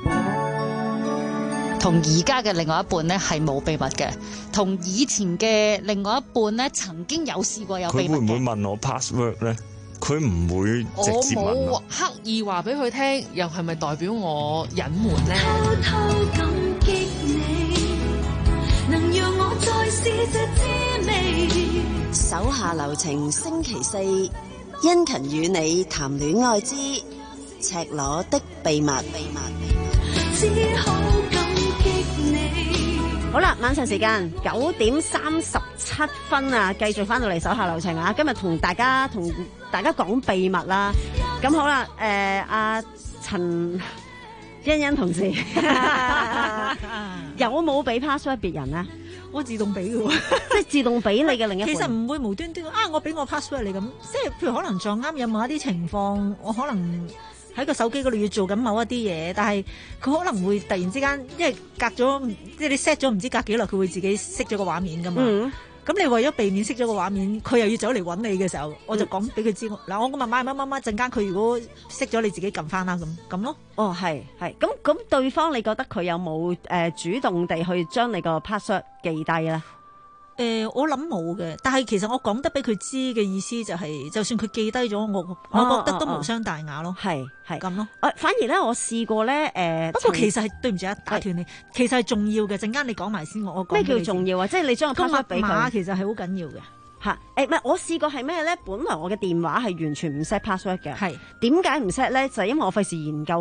同而家嘅另外一半呢係冇秘密嘅，同以前嘅另外一半呢曾經有試過有秘密嘅。 佢會唔會問我 password 呢？佢唔會直接問我咯。 冇刻意話俾佢聽，又係咪代表我隱瞞呢？ 偷偷感激你，能讓我再試這滋味。 手下留情，星期四，殷勤與你談戀愛之赤裸的秘密。 只好感激你。 好啦，晚上時間九點三十七分啊，繼續翻到嚟手下留情啊！今日同大家同大家講秘密啦。咁好啦，誒、呃，阿陳欣欣同事有冇俾 password 別人咧？ 我自動俾嘅喎， 即係自動俾你嘅另一半。 其實唔會無端端啊，我俾我 password 你咁，即係譬如可能撞啱有某一啲情況，我可能喺個手機嗰度要做緊某一啲嘢，但係佢可能會突然之間，因為隔咗即係你 set 咗唔知隔幾耐，佢會自己熄咗個畫面噶嘛。 嗯咁你為咗避免熄咗個畫面，佢又要走嚟揾你嘅時候，我就講俾佢知，嗱、嗯，我個密碼係乜乜乜，陣間佢如果熄咗，你自己撳翻啦，咁咁咯。 哦，係係，咁咁對方你覺得佢有冇誒、呃、主動地去將你個 password 記低咧？ 誒、呃，我諗冇嘅，但係其實我講得俾佢知嘅意思就係、是，就算佢記低咗，我、哦、我覺得都無傷大雅咯。 係係咁咯。 誒，反而咧，我試過咧，誒、呃， 不過其實係對唔住啊，打斷你，其實係重要嘅。陣間你講埋先，我我講咩叫重要啊？即係你將個 password 俾佢， 其實係好緊要嘅。 吓，誒，唔係，我試過係咩咧？本來我嘅電話係完全唔 set password 嘅。 係。 點解唔 set 咧？就係因為我費事研究下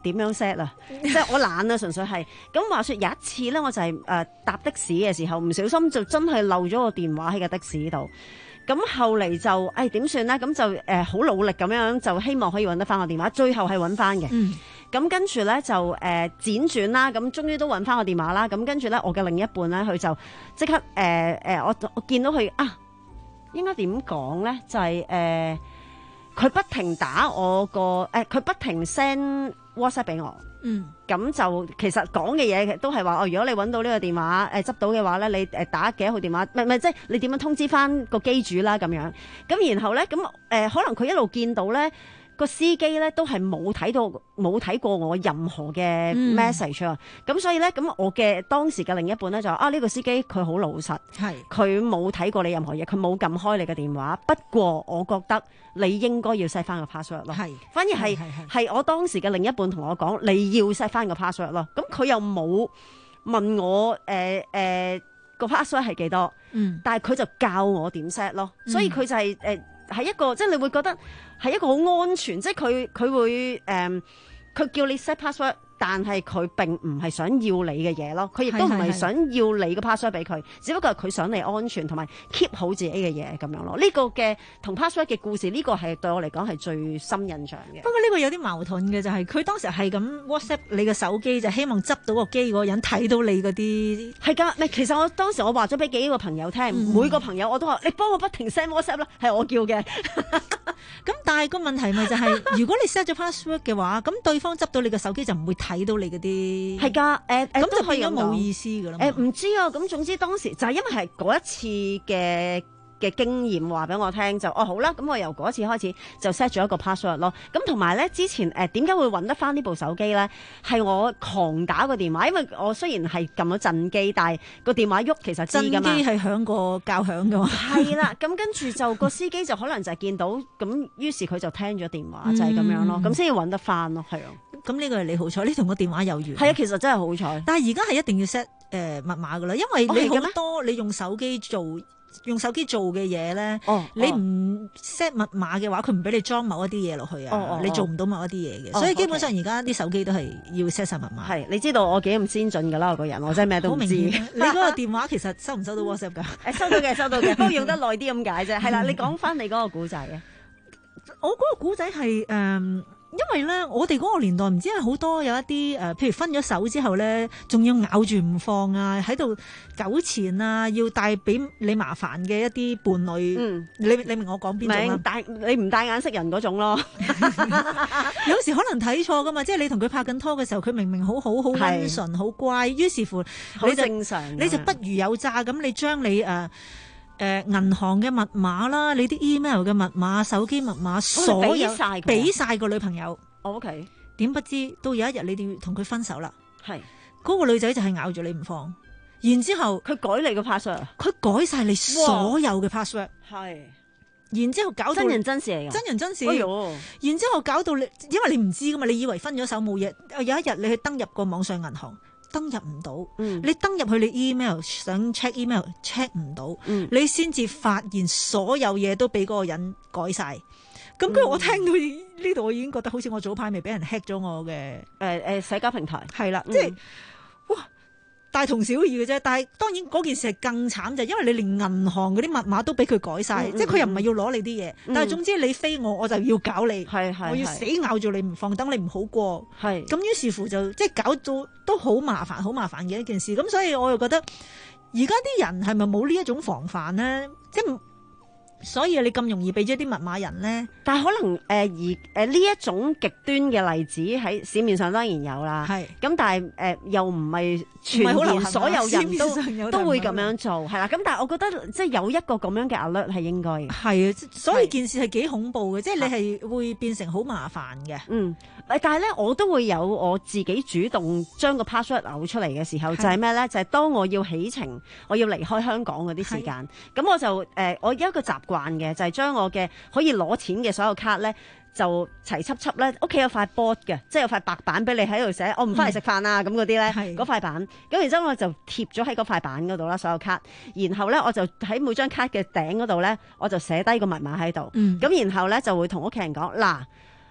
點樣 set 啊，即係我懶啊，純粹係。咁話說有一次咧，我就係、是、誒、呃、搭的士嘅時候，唔小心就真係漏咗個電話喺個的士度。咁後嚟就誒點算咧？咁就誒好、呃、努力咁樣，就希望可以揾得翻個電話。最後係揾翻嘅。嗯。咁跟住咧就誒、呃、輾轉啦，咁終於都揾翻個電話啦。咁跟住咧，我嘅另一半咧，佢就即刻誒誒、呃呃，我我見到佢啊，應該點講咧？就係、是、誒，佢、呃、不停打我個誒，佢、呃、不停 send WhatsApp 俾我。嗯。咁就其實講嘅嘢都係話，哦，如果你揾到呢個電話誒執到嘅話咧，你誒打幾多號電話？唔係唔係，即係你點樣通知翻個機主啦咁樣。咁然後咧，咁誒、呃、可能佢一路見到咧。個司機咧都係冇睇到冇睇過我任何嘅 message 啊，咁、嗯、所以咧咁我嘅當時嘅另一半咧就話啊呢、呢個司機佢好老實，係佢冇睇過你任何嘢，佢冇撳開你嘅電話。不過我覺得你應該要 set 翻個 password 咯，係反而係係我當時嘅另一半同我講你要 set 翻個 password 咯。咁佢又冇問我誒誒個 password 係幾多，嗯，但係佢就教我點 set 咯，所以佢就係誒係一個即係你會覺得。係一個好安全，即係佢佢會誒，佢、呃、叫你 set password，但係佢並唔係想要你嘅嘢咯，佢亦都唔係想要你個 password 俾佢，只不過係佢想你安全同埋 keep 好自己嘅嘢咁樣咯。呢、這個嘅同 password 嘅故事，呢、這個係對我嚟講係最深印象嘅。不過呢個有啲矛盾嘅就係、是，佢當時係咁 WhatsApp 你嘅手機，就希望執到個機嗰個人睇到你嗰啲。係㗎，唔係其實我當時我話咗俾幾個朋友聽、嗯，每個朋友我都話你幫我不停 send WhatsApp 啦，係我叫嘅。咁但係個問題咪就係、是，如果你 set 咗 password 嘅話，咁對方執到你嘅手機就唔會睇到你嗰啲。係㗎，誒、呃、誒，咁就變咗冇意思㗎啦。誒、呃、唔知啊，咁總之當時就係因為係嗰一次嘅嘅經驗話俾我聽，就哦好啦，咁我由嗰一次開始就 set 咗一個 password 咯。咁同埋咧，之前誒點解會揾得翻呢部手機咧？係我狂打個電話，因為我雖然係撳咗震機，但係個電話喐其實知㗎嘛。震機係響過較響㗎嘛。係啦，咁跟住就個司機就可能就係見到，咁於是佢就聽咗電話，就係、是、咁樣咯。咁先要揾得翻咯，係啊。咁呢個係你好彩，你同個電話有緣。係啊，其實真係好彩。但係而家係一定要 set 誒、呃、密碼㗎啦，因為你好多你用手機做。用手機做嘅嘢咧，你唔 set 密碼嘅話，佢唔俾你裝某一啲嘢落去啊、哦哦，你做唔到某一啲嘢嘅，所以基本上而家啲手機都係要 set 晒密碼。係，你知道我幾咁先進㗎啦，我個人我真係咩都唔知。你嗰個電話其實收唔收到 WhatsApp 㗎？誒，收到嘅，收到嘅，不過用得耐啲咁解啫。係啦，你講翻你嗰個古仔啊，我嗰個古仔係誒。因為咧，我哋嗰個年代唔知係好多有一啲誒、呃，譬如分咗手之後咧，仲要咬住唔放啊，喺度糾纏啊，要帶俾你麻煩嘅一啲伴侶。嗯，你你明我講邊種啊？帶你唔帶眼識人嗰種咯。有時可能睇錯噶嘛，即係你同佢拍緊拖嘅時候，佢明明好好好溫順好乖，於是乎你就正常，你就不如有詐咁，你將你誒。呃誒、呃、銀行嘅密碼啦，你啲 email 嘅密碼、手機密碼，所有俾晒個女朋友。OK， 點不知到有一日你哋要同佢分手啦。係嗰、那個女仔就係咬住你唔放，然之後佢改你個 password，佢改晒你所有嘅 password。係，然之後搞到真人真事嚟㗎，真人真事。哎呦，然之後搞到你，因為你唔知㗎嘛，你以為分咗手冇嘢。有一日你去登入個網上銀行。登入唔到、嗯，你登入去你 email 想 check email check 唔到、嗯，你先至發現所有嘢都俾嗰個人改晒。咁跟住我聽到呢度，我已經覺得好似我早排未俾人 hack 咗我嘅誒誒社交平台。係啦，即係哇大同小異嘅啫。但係當然嗰件事係更慘，就係因為你連銀行嗰啲密碼都俾佢改晒、嗯嗯，即係佢又唔係要攞你啲嘢、嗯，但係總之你飛我，我就要搞你，係係我要死咬住你唔放，等你唔好過。係咁於是乎就即係搞到都好麻煩，好麻煩嘅一件事。咁所以我又覺得而家啲人係咪冇呢一種防範咧？即係。所以你咁容易俾咗啲密碼人咧？但係可能誒、呃、而誒呢、呃、一種極端嘅例子喺市面上當然有啦。係咁，但係誒、呃、又唔係全然所有人都都會咁樣做係啦。咁但係我覺得即係有一個咁樣嘅 alert 係應該嘅。係啊，所以件事係幾恐怖嘅，即係你係會變成好麻煩嘅。嗯，但係咧我都會有我自己主動將個 password 嘔出嚟嘅時候，就係咩咧？就係、是、當我要起程，我要離開香港嗰啲時間，咁我就誒、呃、我有一個習慣嘅就係、是、將我嘅可以攞錢嘅所有卡咧，就齊輯輯咧。屋企有塊 board 嘅，即係有塊白板俾你喺度寫，我唔翻嚟食飯啊咁嗰啲咧，嗰塊板。咁然之後我就貼咗喺嗰塊板嗰度啦，所有卡。然後咧我就喺每張卡嘅頂嗰度咧，我就寫低個密碼喺度。咁、嗯、然後咧就會同屋企人講嗱。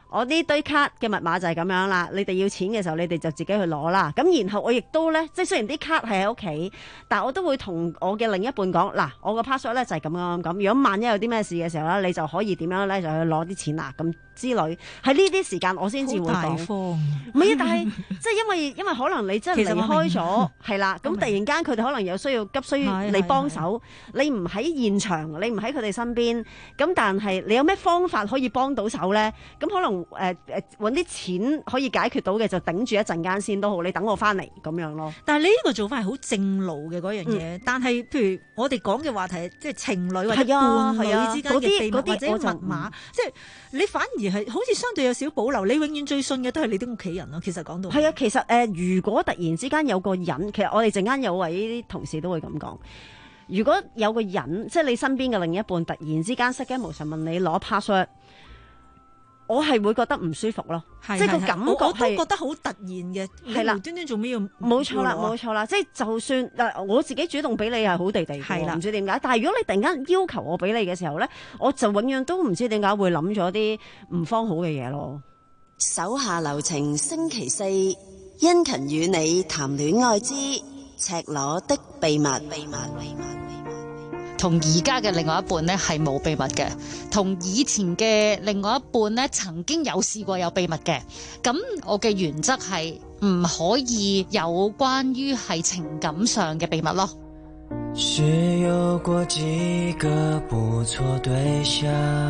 我呢堆卡嘅密碼就係咁樣啦，你哋要錢嘅時候，你哋就自己去攞啦。咁然後我亦都咧，即係雖然啲卡係喺屋企，但我都會同我嘅另一半講，嗱，我個 password 咧就係咁樣咁。如果萬一有啲咩事嘅時候咧，你就可以點樣咧就去攞啲錢啦咁之類。喺呢啲時間我先至會講。好大方。唔係啊，但係即係因為因為可能你真係離開咗，係啦，咁突然間佢哋可能有需要急需要你幫手，你唔喺現場，你唔喺佢哋身邊，咁但係你有咩方法可以幫到手咧？咁可能。誒誒揾啲錢可以解決到嘅就頂住一陣間先都好，你等我翻嚟咁樣咯。 但係你呢個做法係好正路嘅嗰樣嘢，嗯、但係譬如我哋講嘅話題，即係情侶或者伴侶之間嘅秘密或者密碼，即係你反而係好似相對有少保留，你永遠最信嘅都係你啲屋企人咯。其實講到係啊，其實誒、呃，如果突然之間有個人，其實我哋陣間有位同事都會咁講。如果有個人，即係你身邊嘅另一半，突然之間失驚無神問你攞 password。我係會覺得唔舒服咯，即係個感覺係，我都覺得好突然嘅， 係啦， 無端端做咩要？ 冇錯啦，冇錯啦，即係就算嗱，我自己主動俾你係好地地嘅，唔知點解。但係如果你突然間要求我俾你嘅時候咧，我就永遠都唔知點解會諗咗啲唔方好嘅嘢咯。 手下留情，星期四，殷勤與你談戀愛之赤裸的秘密。秘密秘密同而家嘅另外一半呢係冇秘密嘅，同以前嘅另外一半呢曾經有試過有秘密嘅。咁我嘅原則係唔可以有關於係情感上嘅秘密咯。 是有過幾個不錯對象，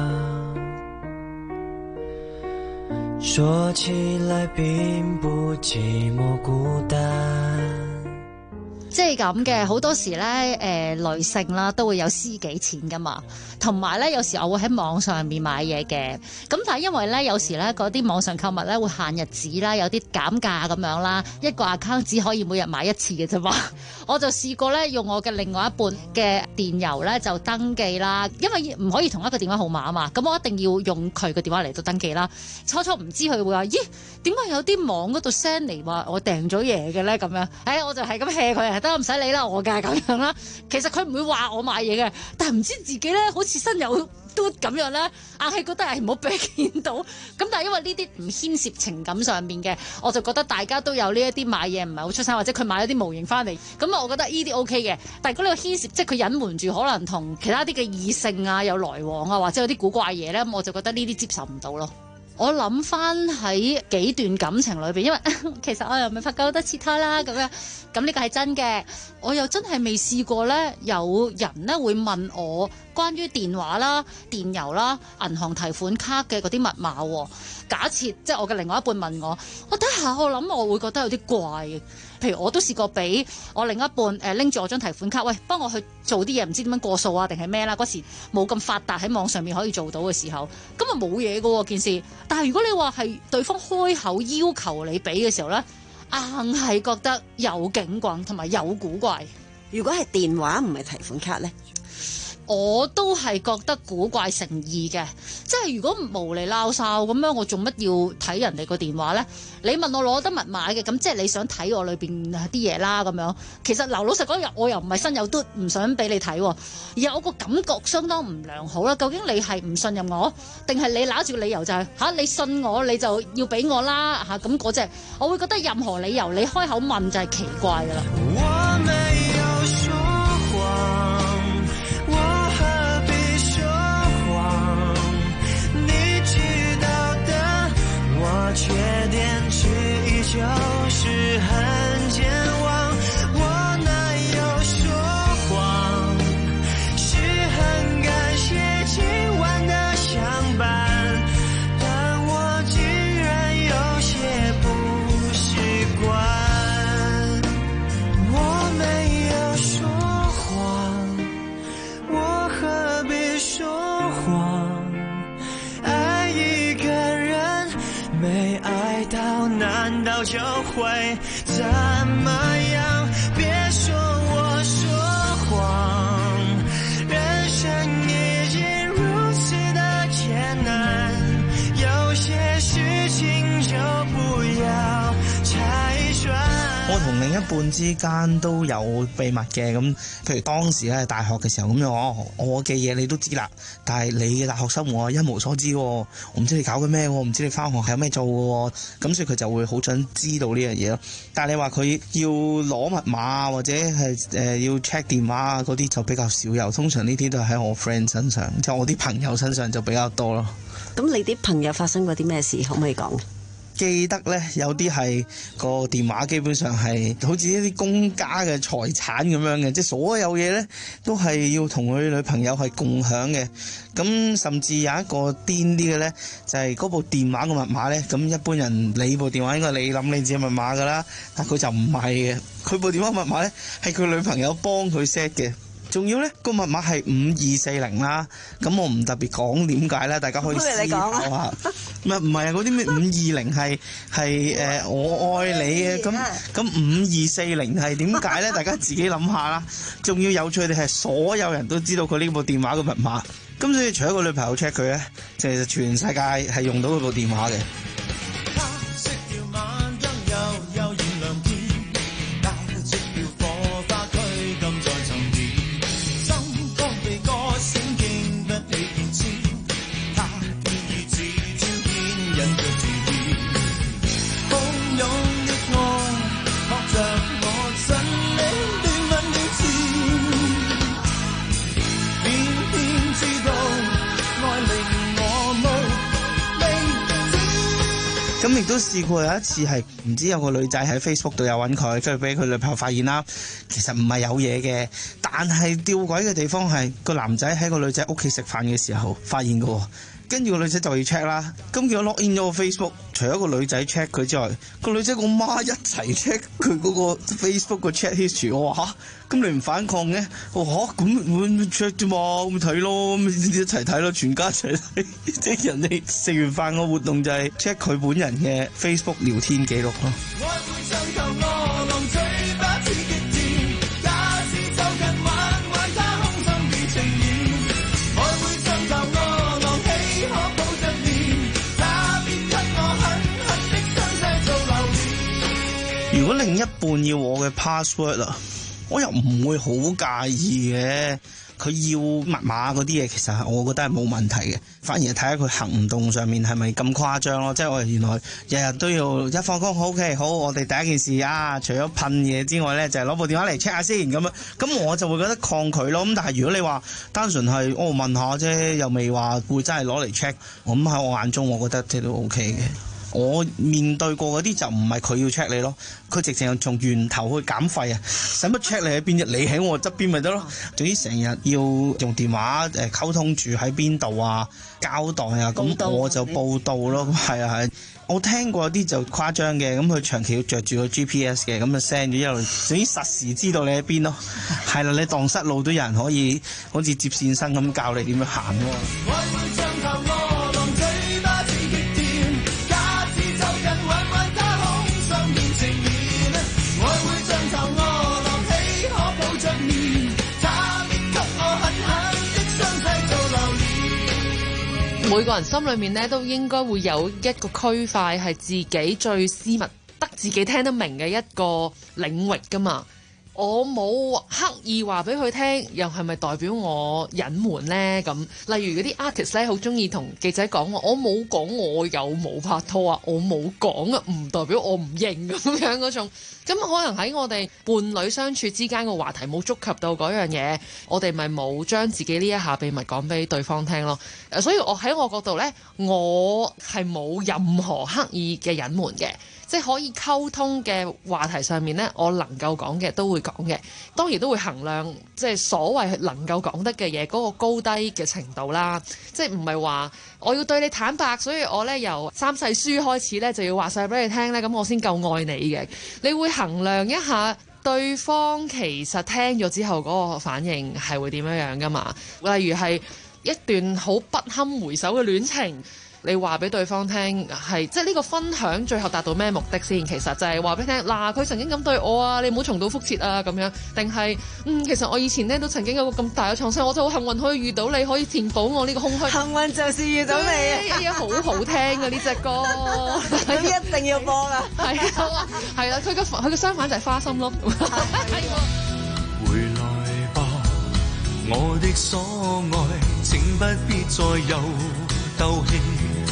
說起來並不寂寞孤單。 即係咁嘅，好多時咧，誒、呃、女性啦都會有私己錢噶嘛，同埋咧有時我會喺網上面買嘢嘅，咁但係因為咧有時咧嗰啲網上購物咧會限日子啦，有啲減價咁樣啦，一個 account 只可以每日買一次嘅啫嘛，我就試過咧用我嘅另外一半嘅電郵咧就登記啦，因為唔可以同一個電話號碼啊嘛，咁我一定要用佢嘅電話嚟到登記啦。初初唔知佢會話，咦，點解有啲網嗰度 send 嚟話我訂咗嘢嘅咧咁樣，誒我就係咁 hea 佢。得唔使理啦，我嘅咁樣啦。其實佢唔會話我買嘢嘅，但係唔知自己咧好似身有嘟咁樣咧，硬係覺得係唔好俾佢見到。咁但係因為呢啲唔牽涉情感上面嘅，我就覺得大家都有呢一啲買嘢唔係好出聲，或者佢買咗啲模型翻嚟，咁啊我覺得呢啲 O K 嘅。但係如果你個牽涉，即係佢隱瞞住可能同其他啲嘅異性啊有來往啊，或者有啲古怪嘢咧，咁我就覺得呢啲接受唔到咯。我諗翻喺幾段感情裏邊，因為其實我又唔係拍過好多次拖啦咁樣，咁呢個係真嘅。我又真係未試過咧，有人咧會問我關於電話啦、電郵啦、銀行提款卡嘅嗰啲密碼。假設即係我嘅另外一半問我，我睇下我諗我會覺得有啲怪嘅。譬如我都試過俾我另一半誒拎住我張提款卡，喂，幫我去做啲嘢，唔知點樣過數啊定係咩啦？嗰時冇咁發達喺網上面可以做到嘅時候，咁啊冇嘢嘅喎件事。但係如果你話係對方開口要求你俾嘅時候咧，硬係覺得有警棍同埋有古怪。 如果係電話唔係提款卡咧？ 我都係覺得古怪誠意嘅，即係如果無厘鬧哨咁樣，我做乜要睇人哋個電話呢？你問我攞得密碼嘅，咁即係你想睇我裏邊啲嘢啦咁樣。其實嗱，老實講，我又唔係身有嘟，唔想俾你睇，而我個感覺相當唔良好啦。究竟你係唔信任我，定係你拿住理由就係、是、嚇、啊、你信我，你就要俾我啦嚇咁嗰隻？我會覺得任何理由你開口問就係奇怪噶啦。我沒有說謊缺點之一就是很健忘，我哪有說謊，是很感謝今晚的相伴，但我竟然有些不習慣。我沒有說謊，我何必說謊，愛一個人沒愛到，難道就會怎麼樣？別說我說謊，人生已經如此的艱難，有些事情就不要拆穿。 我同另一半之間都有秘密嘅，咁譬如當時咧大學嘅時候咁樣，我我嘅嘢你都知啦，但係你嘅大學生活我一無所知，我唔知你搞緊咩，我唔知你返學係有咩做嘅，咁所以佢就會好想知道呢樣嘢咯。但係你話佢要攞密碼或者係誒、呃、要 check 電話嗰啲就比較少有，通常呢啲都係喺我 friend 身上，即係我啲朋友身上就比較多咯。 咁你啲朋友發生過啲咩事，可唔可以講？ 記得呢，有啲係個電話基本上係好似一啲公家嘅財產咁樣嘅，即係所有嘢呢都係要同佢女朋友係共享嘅。咁甚至有一個癲啲嘅呢，就係嗰部電話嘅密碼呢。咁一般人你部電話應該你諗你自己密碼㗎啦，但佢就唔係嘅，佢部電話密碼呢係佢女朋友幫佢 set 嘅。仲要咧個密碼係五二四零啦，咁我唔特別講點解啦，大家可以思考下。唔係唔係啊，嗰啲咩五二零係係誒我愛你嘅，咁咁五二四零係點解咧？大家自己諗下啦。仲要有趣嘅係所有人都知道佢呢部電話嘅密碼，咁所以除咗個女朋友 check 佢咧，其實全世界係用到佢部電話嘅。咁亦都試過有一次係唔知有個女仔喺 Facebook 度有揾佢，跟住俾佢女朋友發現啦。其實唔係有嘢嘅，但係吊詭嘅地方係個男仔喺個女仔屋企食飯嘅時候發現嘅。跟住個女仔就要 check 啦，咁叫我 log in 咗個 Facebook，除咗個女仔 check 佢之外，個女仔個媽一齊 check 佢嗰個 Facebook 個 chat history。我話嚇，咁你唔反抗嘅？我話嚇，咁咁 check 啫嘛，咁咪睇咯，咁一齊睇咯，全家一齊睇。即係人哋食完飯個活動就係 check 佢本人嘅 Facebook 聊天記錄咯。如果另一半要我嘅 password 啊，我又唔會好介意嘅。佢要密碼嗰啲嘢，其實我覺得係冇問題嘅，反而係睇下佢行動上面係咪咁誇張咯。即係我哋原來日日都要一放工 OK 好，我哋第一件事啊，除咗噴嘢之外呢，就係、是、攞部電話嚟 check 下先咁樣。咁我就會覺得抗拒咯。咁但係如果你話單純係我、哦、問下啫，又未話會真係攞嚟 check， 咁喺我眼中，我覺得即係都 OK 嘅。我面對過嗰啲就唔係佢要 check 你咯，佢直情係從源頭去減廢啊！使乜 check 你喺邊？你喺我側邊咪得咯。總之成日要用電話誒溝通住喺邊度啊，交代啊，咁我就報到咯。係啊係，我聽過啲就誇張嘅，咁佢長期要着住個 G P S 嘅，咁就 send 咗一路，總之實時知道你喺邊咯。係啦，你蕩失路都有人可以好似接線生咁教你點樣行喎。 每個人心裏面咧都應該會有一個區塊係自己最私密、得自己聽得明嘅一個領域㗎嘛。我冇刻意話俾佢聽，又係咪代表我隱瞞呢？咁例如嗰啲 artist 咧，好中意同記者講話，我冇講我有冇拍拖啊，我冇講啊，唔代表我唔認咁樣嗰種。咁可能喺我哋伴侶相處之間個話題冇觸及到嗰樣嘢，我哋咪冇將自己呢一下秘密講俾對方聽咯。所以我喺我角度呢，我係冇任何刻意嘅隱瞞嘅。即係可以溝通嘅話題上面呢，我能夠講嘅都會講嘅，當然都會衡量即係所謂能夠講得嘅嘢嗰個高低嘅程度啦。即係唔係話我要對你坦白，所以我呢由三世書開始呢就要話晒俾你聽呢，咁我先夠愛你嘅。你會衡量一下對方其實聽咗之後嗰個反應係會點樣樣㗎嘛？例如係一段好不堪回首嘅戀情。 你話俾對方聽係即係呢個分享最後達到咩目的先？其實就係話俾你聽嗱，佢曾經咁對我啊，你唔好重蹈覆轍啊咁樣，定係嗯其實我以前咧都曾經有個咁大嘅創傷，我就好幸運可以遇到你，可以填補我呢個空虛。 幸運就是遇到你啊！ 呀，好好聽啊呢隻歌， 一定要播啊！ 係啊，係啦，佢個佢個相反就係花心咯。 回來吧，我的所愛，請不必再有鬥氣。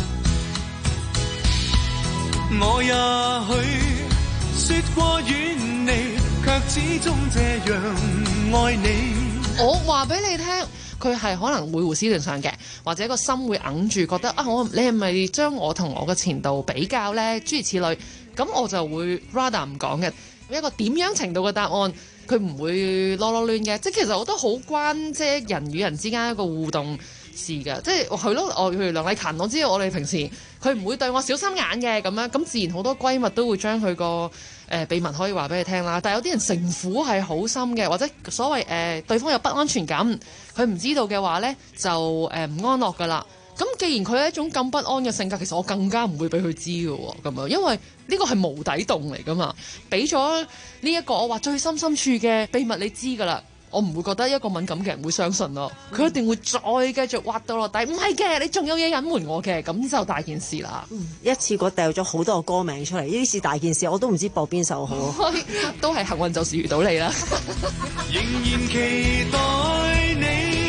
我也許說過遠離，卻始終這樣愛你。 我話俾你聽，佢係可能會胡思亂想嘅，或者個心會揞住，覺得啊，我你係咪將我同我嘅前度比較呢？諸如此類，咁我就會 rather 唔講嘅。一個點樣程度嘅答案，佢唔會囉囉攣嘅。即係其實我都好關即係人與人之間一個互動事㗎。即係係咯，我譬如梁麗勤，我知道我哋平時佢唔會對我小心眼嘅咁樣，咁自然好多閨蜜都會將佢個誒秘密可以話俾你聽啦。但係有啲人城府係好深嘅，或者所謂誒、呃、對方有不安全感，佢唔知道嘅話呢，就誒唔、呃、安樂㗎啦。咁既然佢係一種咁不安嘅性格，其實我更加唔會俾佢知嘅喎，咁樣，因為呢個係無底洞嚟噶嘛。俾咗呢一個我話最深深處嘅秘密你知㗎啦，我唔會覺得一個敏感嘅人會相信咯。佢一定會再繼續挖到落底，唔係嘅，你仲有嘢隱瞞我嘅，咁就大件事啦。 嗯、一次過掉咗好多個歌名出嚟，呢是大件事，我都唔知播邊首好。 都係幸運就是遇到你啦。 仍然期待你。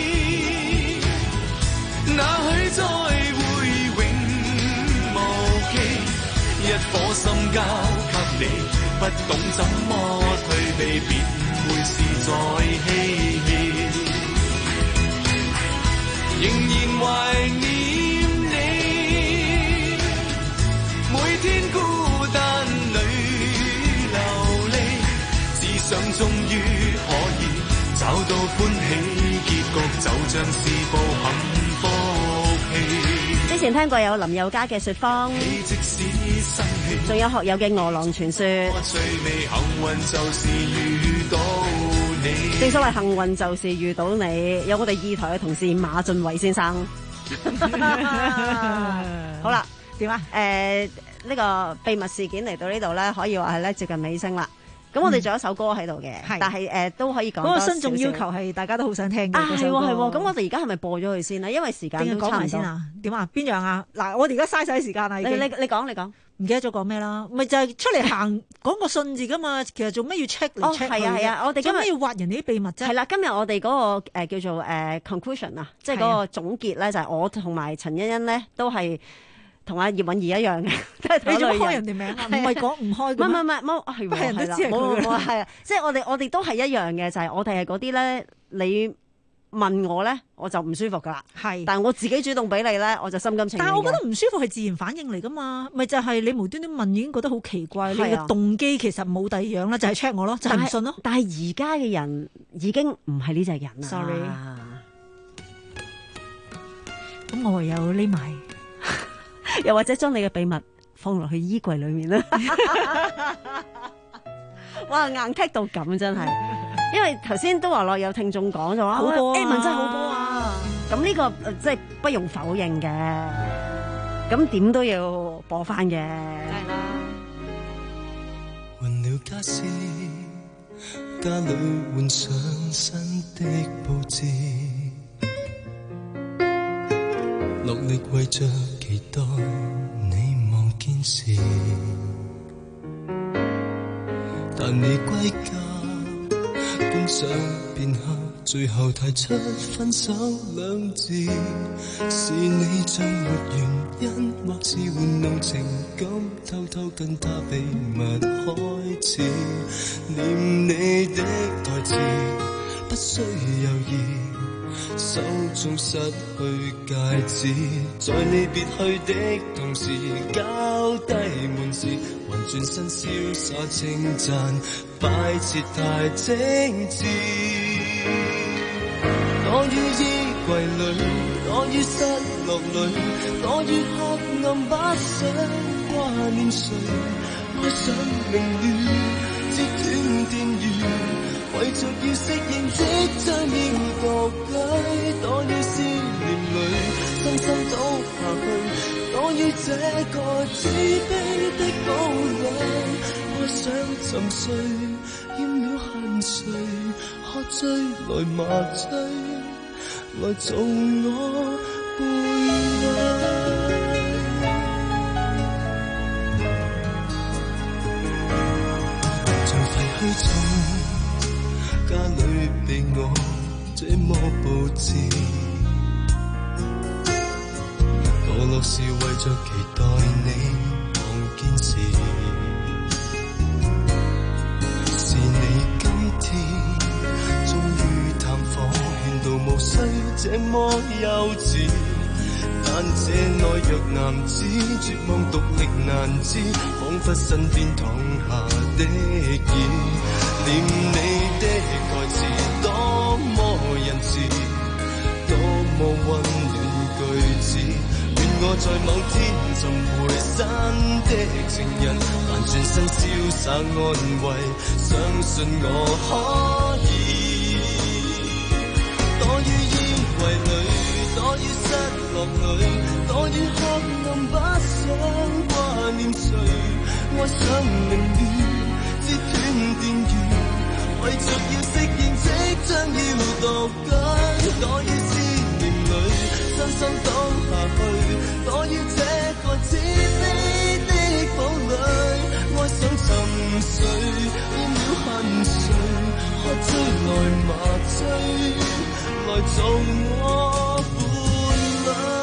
那許再會永無期，一顆心交給你，不懂怎麼退避，便會是在嬉戲。仍然懷念你，每天孤單裏流離，只想終於可以找到歡喜結局，就像是部幸福戲。 之前聽過有林宥嘉嘅《說謊》，仲有學友嘅《餓狼傳說》。正所謂幸運就是遇到你，有我哋二台嘅同事馬浚偉先生。好啦，點啊？誒、呃，呢、這個秘密事件嚟到呢度咧，可以話係咧接近尾聲啦。咁我哋仲有一首歌喺度嘅，嗯、但係誒、呃、都可以講多少少。嗰個新眾要求係大家都好想聽嘅。啊，係喎係喎，咁我哋而家係咪播咗佢先咧？因為時間都差唔多。先啊？點啊？邊樣啊？嗱，我哋而家嘥晒時間啦。你你你講你講，唔記得咗講咩啦？咪就係、是、出嚟行講個信字噶嘛。其實做咩要 check 嚟 check 去？係啊係啊，我哋今日要挖人哋啲秘密啫。係啦，今日我哋嗰、那個、呃、叫做誒、呃、conclusion 啊，即係嗰個總結咧，就係我同埋陳欣欣咧都係。同阿葉韻儀一樣嘅，都係你做開人哋名啊？唔係講唔開嘅。唔係唔係，冇係係人都知係佢。冇係啊，即係我哋我哋都係一樣嘅，就係、是、我哋係嗰啲咧，你問我咧，我就唔舒服噶啦。係，但係我自己主動俾你咧，我就心甘情願。但係我覺得唔舒服係自然反應嚟噶嘛，咪就係、是、你無端端問已經覺得好奇怪，你嘅動機其實冇第二樣啦，就係 check 我咯，就係、是、唔信咯。但係而家嘅人已經唔係呢隻人啦。Sorry，咁我唯有匿埋。又或者將你嘅秘密放落去衣櫃裏面啦，哇硬踢到咁真係，因為頭先都話落有聽眾講咗話，好歌啊 Edmond 真係好歌啊，咁呢、這個即係不容否認嘅，咁點都要播翻嘅。係啦。 換了家私，家裏換上新的佈置，落力為着期待你望見時，但你歸家觀賞片刻，最後提出分手兩字，是你像沒原因，或是玩弄情感，偷偷跟他秘密開始，念你的台詞不需猶豫，手中失去戒指，在你別去的同時，交低門時，還轉身瀟灑稱讚，擺設太精緻。躲於衣櫃裏，躲於失落裏，躲於黑暗，不想掛念誰，愛上凌亂，截斷電源。 為着要適應，即將要獨居，躲於思念裏，身心倒下去，躲於這個自卑的堡壘，愛想沉睡，厭了酣睡，喝醉來麻醉，來做我伴侶。像廢墟中，家裏被我這麼佈置，墮落是為着期待你望見時，是你今天終於探訪，勸導無需這麼幼稚，但這內弱男子絕望獨力難支，彷彿身邊躺下的椅，念你的台詞多麼仁慈，多麼溫暖句子，願我在某天尋回新的情人，但轉身瀟灑安慰，相信我可以躲於衣櫃裏，躲於失落裏，躲於黑暗，不想掛念誰，愛上寧願截斷電源，為着要適應，即將要獨居，躲於思念裏，身心倒下去，躲於這個自卑的堡壘，愛想沉睡，厭了酣睡，喝醉來麻醉，來做我伴侶。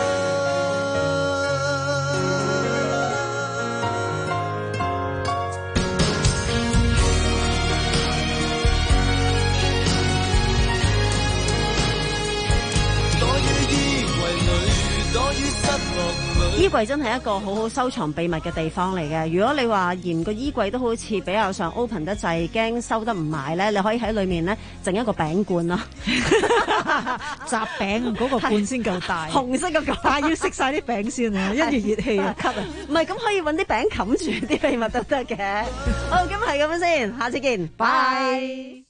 衣櫃真係一個好好收藏秘密嘅地方嚟嘅。如果你話嫌個衣櫃都好似比較上 open 得滯，驚收得唔埋咧，你可以喺裏面咧整一個餅罐咯， 雜餅嗰個罐先夠大， 紅色嗰個， 但係要食晒啲餅先啊，因住熱氣啊，咳啊， 唔係咁可以揾啲餅冚住啲秘密都得嘅。好，咁係咁樣先，下次見，拜。